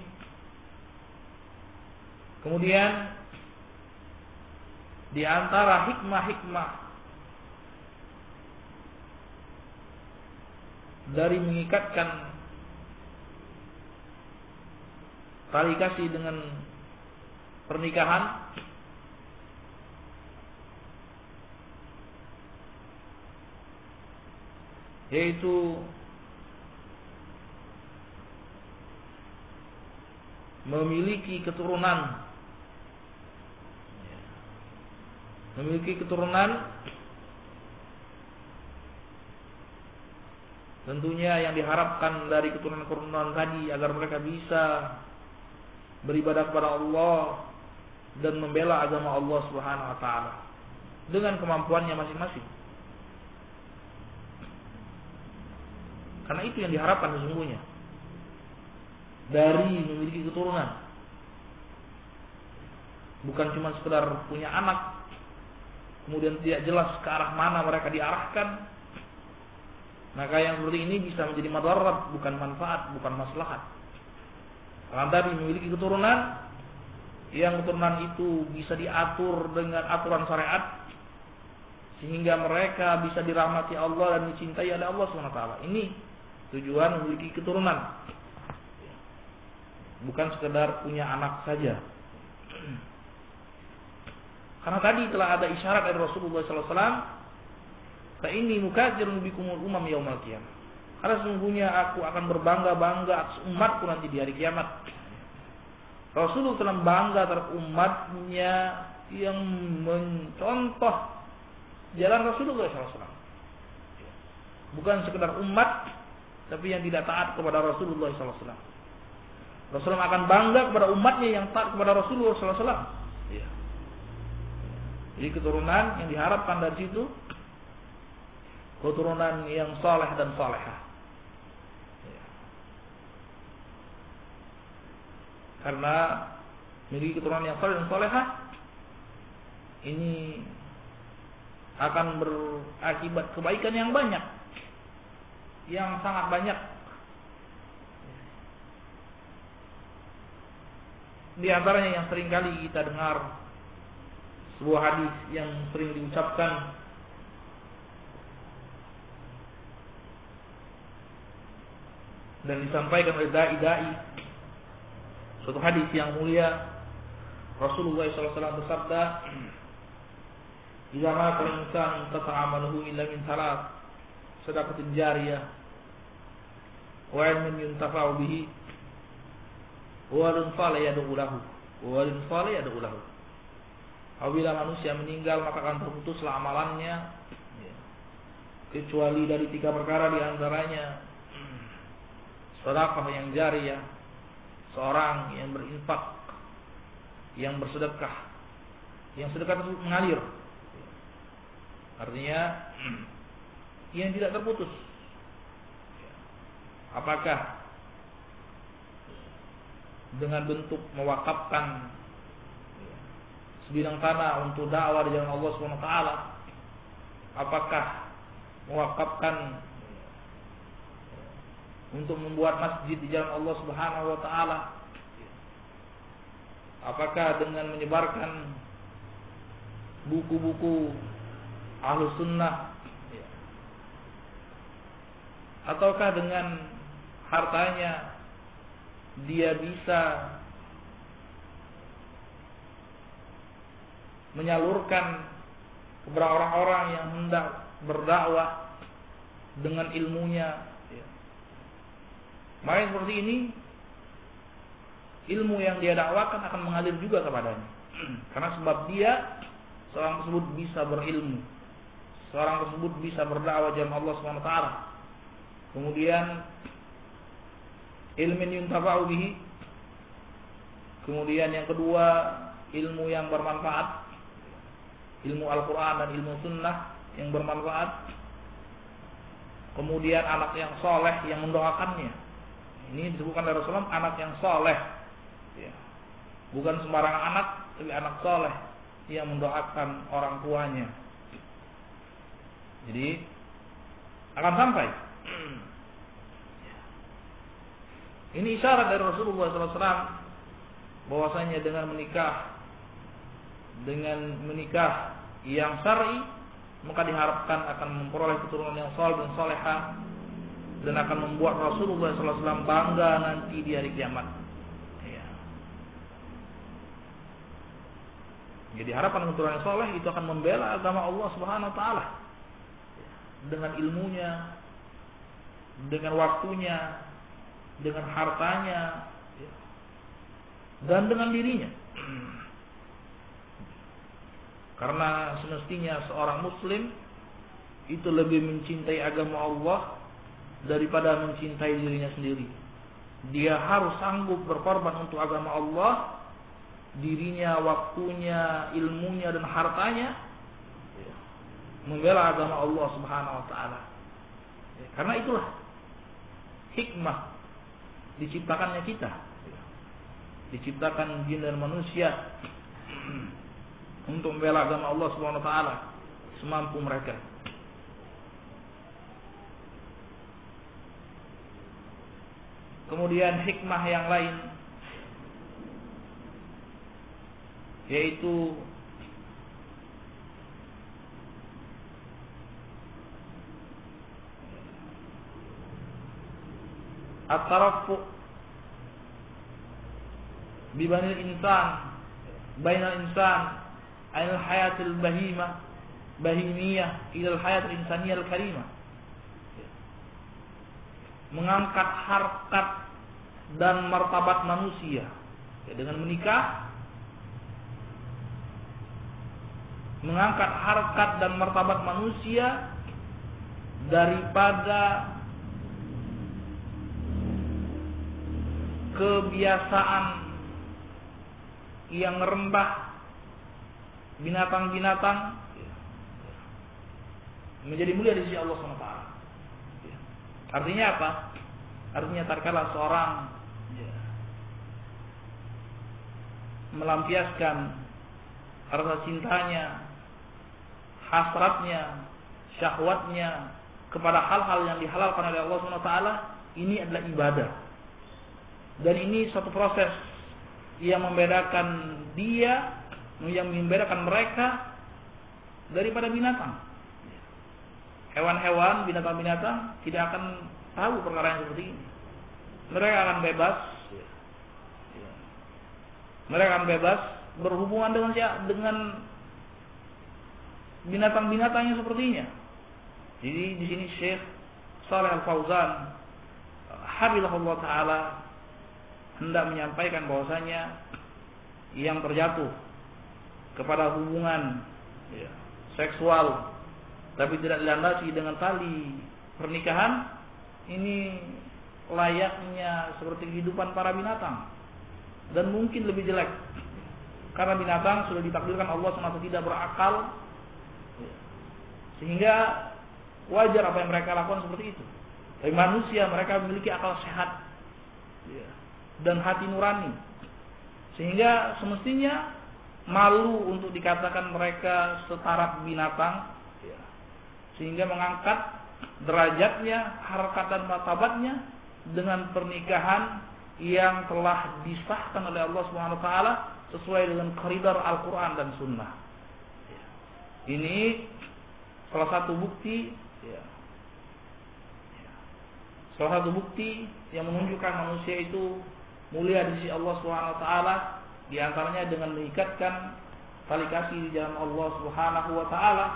kemudian di antara hikmah-hikmah dari mengikatkan tali kasih dengan pernikahan, yaitu memiliki keturunan. Tentunya yang diharapkan dari keturunan-keturunan tadi agar mereka bisa beribadah kepada Allah dan membela agama Allah Subhanahu wa taala dengan kemampuannya masing-masing. Karena itu yang diharapkan sesungguhnya dari memiliki keturunan. Bukan cuma sekedar punya anak kemudian tidak jelas ke arah mana mereka diarahkan. Maka yang seperti ini bisa menjadi madarat, bukan manfaat, bukan maslahat. Karena tadi memiliki keturunan, yang keturunan itu bisa diatur dengan aturan syariat, sehingga mereka bisa dirahmati Allah dan dicintai oleh Allah SWT. Ini tujuan memiliki keturunan, bukan sekedar punya anak saja. Karena tadi telah ada isyarat dari Rasulullah SAW, fa inni mukatsirun bikumul umam yaumal qiyamah. Karena sesungguhnya aku akan berbangga-bangga atas umatku nanti di hari kiamat. Rasulullah SAW bangga terhadap umatnya yang mencontoh jalan Rasulullah SAW. Bukan sekedar umat, tapi yang tidak taat kepada Rasulullah SAW. Rasulullah akan bangga kepada umatnya yang taat kepada Rasulullah SAW. Jadi keturunan yang diharapkan dari situ, keturunan yang saleh dan salehah. Karena memiliki keturunan yang saleh dan salehah ini akan berakibat kebaikan yang banyak, yang sangat banyak. Di antaranya yang sering kali kita dengar sebuah hadis yang sering diucapkan, dan disampaikan oleh dai-dai, suatu hadis yang mulia. Rasulullah SAW bersabda, "Idza mata al-insan tata'amaluhu illa min thalath, sadaqatin jariyah, wa 'ilmin yuntafa'u bihi, wa waladun salih yad'u lahu." Apabila manusia meninggal maka akan terputuslah amalannya kecuali dari 3 perkara, di antaranya sedekah yang jariyah, seorang yang berinfak, yang bersedekah, yang sedekah tersebut mengalir, artinya yang tidak terputus. Apakah dengan bentuk mewakafkan sebidang tanah untuk dakwah di jalan Allah SWT, apakah mewakafkan untuk membuat masjid di jalan Allah Subhanahu wa taala, apakah dengan menyebarkan buku-buku Ahlus Sunnah, ataukah dengan hartanya dia bisa menyalurkan kepada orang-orang yang hendak berdakwah dengan ilmunya. Maka seperti ini, ilmu yang dia dakwakan akan mengalir juga kepadanya. Karena sebab dia, seorang tersebut bisa berilmu, seorang tersebut bisa berdakwah jalan Allah SWT. Kemudian ilmin yuntafa'u bihi, kemudian yang kedua ilmu yang bermanfaat, ilmu Al-Quran dan ilmu Sunnah yang bermanfaat. Kemudian anak yang soleh yang mendoakannya. Ini disebutkan oleh Rasulullah, anak yang soleh, bukan sembarangan anak, tapi anak soleh yang mendoakan orang tuanya. Jadi akan sampai. Ini isyarat dari Rasulullah SAW bahwasanya dengan menikah yang syar'i, maka diharapkan akan memperoleh keturunan yang saleh dan salehah, dan akan membuat Rasulullah SAW bangga nanti di hari kiamat. Ya. Jadi harapan keturunan soleh itu akan membela agama Allah Subhanahu Wa Taala dengan ilmunya, dengan waktunya, dengan hartanya, dan dengan dirinya. Karena semestinya seorang muslim itu lebih mencintai agama Allah daripada mencintai dirinya sendiri. Dia harus sanggup berkorban untuk agama Allah, dirinya, waktunya, ilmunya, dan hartanya, membela agama Allah Subhanahu Wa Taala. Karena itulah hikmah diciptakannya kita, diciptakan jin dan manusia untuk membela agama Allah Subhanahu Wa Taala semampu mereka. Kemudian hikmah yang lain yaitu at-tarafuq bi banil insan bainal insan ainal hayatil bahimiyah ila al-hayatil insaniyah al-karimah. Mengangkat harkat dan martabat manusia dengan menikah, mengangkat harkat dan martabat manusia daripada kebiasaan yang rendah binatang-binatang menjadi mulia di sisi Allah SWT. Artinya apa? Artinya tatkala seorang melampiaskan rasa cintanya, hasratnya, syahwatnya kepada hal-hal yang dihalalkan oleh Allah SWT, ini adalah ibadah. Dan ini suatu proses yang membedakan dia, yang membedakan mereka daripada binatang. Hewan-hewan, binatang-binatang tidak akan tahu perkara yang seperti ini. Mereka akan bebas. Mereka akan bebas berhubungan dengan binatang-binatang yang sepertinya. Jadi di sini Syekh Shalih Al-Fauzan hafizahullah taala hendak menyampaikan bahwasanya yang terjatuh kepada hubungan seksual tapi tidak dilandasi dengan tali pernikahan, ini layaknya seperti kehidupan para binatang dan mungkin lebih jelek, karena binatang sudah ditakdirkan Allah semasa tidak berakal, sehingga wajar apa yang mereka lakukan seperti itu. Tapi manusia, mereka memiliki akal sehat dan hati nurani, sehingga semestinya malu untuk dikatakan mereka setara binatang, sehingga mengangkat derajatnya, harkat dan martabatnya dengan pernikahan yang telah disahkan oleh Allah Subhanahu wa taala sesuai dengan koridor Al-Qur'an dan Sunnah. Ini salah satu bukti yang menunjukkan manusia itu mulia di sisi Allah Subhanahu wa taala, di antaranya dengan mengikatkan tali kasih di jalan Allah Subhanahu wa taala.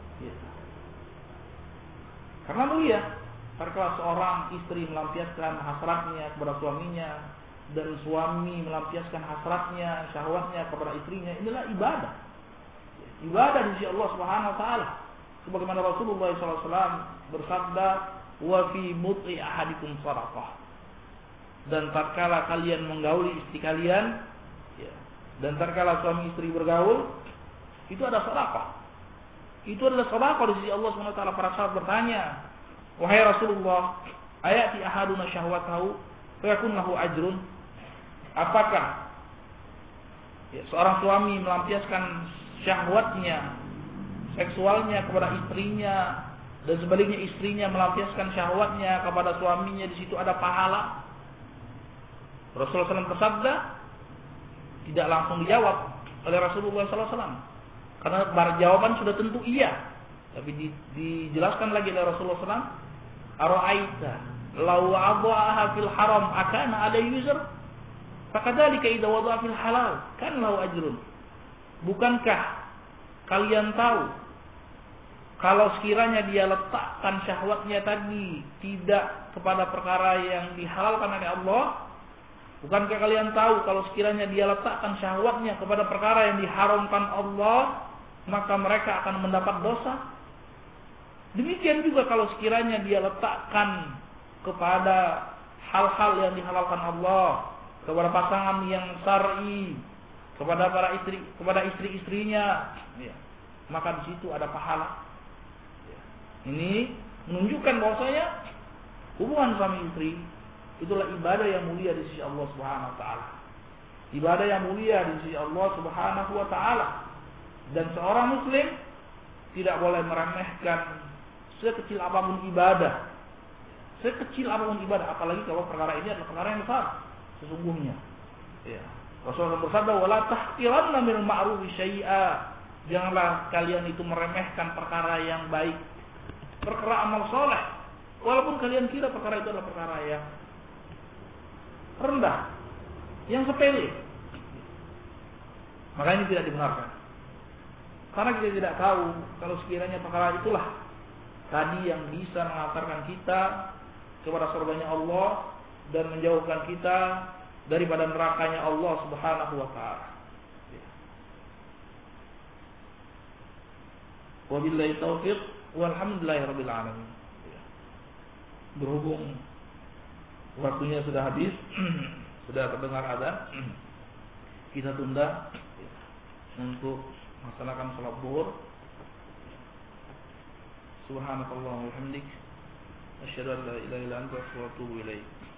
Karena mulia, tatkala seorang istri melampiaskan hasratnya kepada suaminya dan suami melampiaskan hasratnya, syahwatnya kepada istrinya, inilah ibadah. Ibadah di sisi Allah Subhanahu wa taala. Sebagaimana Rasulullah SAW bersabda, "Wa fi mut'i ahadikum shadaqah." Dan tatkala kalian menggauli istri kalian, dan tatkala suami istri bergaul, itu ada sedekah. Itu adalah sedekah di sisi Allah Subhanahu wa taala. Para sahabat bertanya, "Wahai Rasulullah, ayati ahaduna syahwatahu fa yakun lahu ajrun?" Apakah seorang suami melampiaskan syahwatnya, seksualnya kepada istrinya, dan sebaliknya istrinya melampiaskan syahwatnya kepada suaminya, di situ ada pahala? Rasulullah SAW bersabda, tidak langsung dijawab oleh Rasulullah SAW, karena jawaban sudah tentu iya, tapi dijelaskan lagi oleh Rasulullah SAW, ara'aita law wada'aha fil haram akana alayhi wizr fakadzalika idza wada'a fil halal kan lahu ajrun. Bukankah kalian tahu kalau sekiranya dia letakkan syahwatnya tadi tidak kepada perkara yang dihalalkan oleh Allah, bukankah kalian tahu kalau sekiranya dia letakkan syahwatnya kepada perkara yang diharamkan Allah, maka mereka akan mendapat dosa? Demikian juga kalau sekiranya dia letakkan kepada hal-hal yang dihalalkan Allah, kepada pasangan yang syar'i, kepada para istri, kepada istri-istrinya, ya, maka di situ ada pahala. Ini menunjukkan bahwasanya hubungan suami istri itulah ibadah yang mulia di sisi Allah Subhanahu wa taala. Ibadah yang mulia di sisi Allah Subhanahu wa taala. Dan seorang muslim tidak boleh meremehkan sekecil apapun ibadah. Sekecil apapun ibadah, apalagi kalau perkara ini adalah perkara yang besar sesungguhnya. Ya. Rasulullah bersabda, "Wala tahqiranna minal ma'rufi syai'a." Janganlah kalian itu meremehkan perkara yang baik, perkara amal soleh, walaupun kalian kira perkara itu adalah perkara yang rendah, yang sepele. Maka ini tidak dibenarkan. Karena kita tidak tahu kalau sekiranya perkara itulah tadi yang bisa mengantarkan kita kepada surganya Allah dan menjauhkan kita daripada nerakanya Allah Subhanahu wa taala. Wabillahi taufiq walhamdulillahirabbil alamin. Berhubung waktunya sudah habis, sudah terdengar adzan, kita tunda untuk melaksanakan salat zuhur. Subhanakallahumma wa bihamdik asyhadu an la ilaha illa anta astaghfiruka wa atubu ilaik.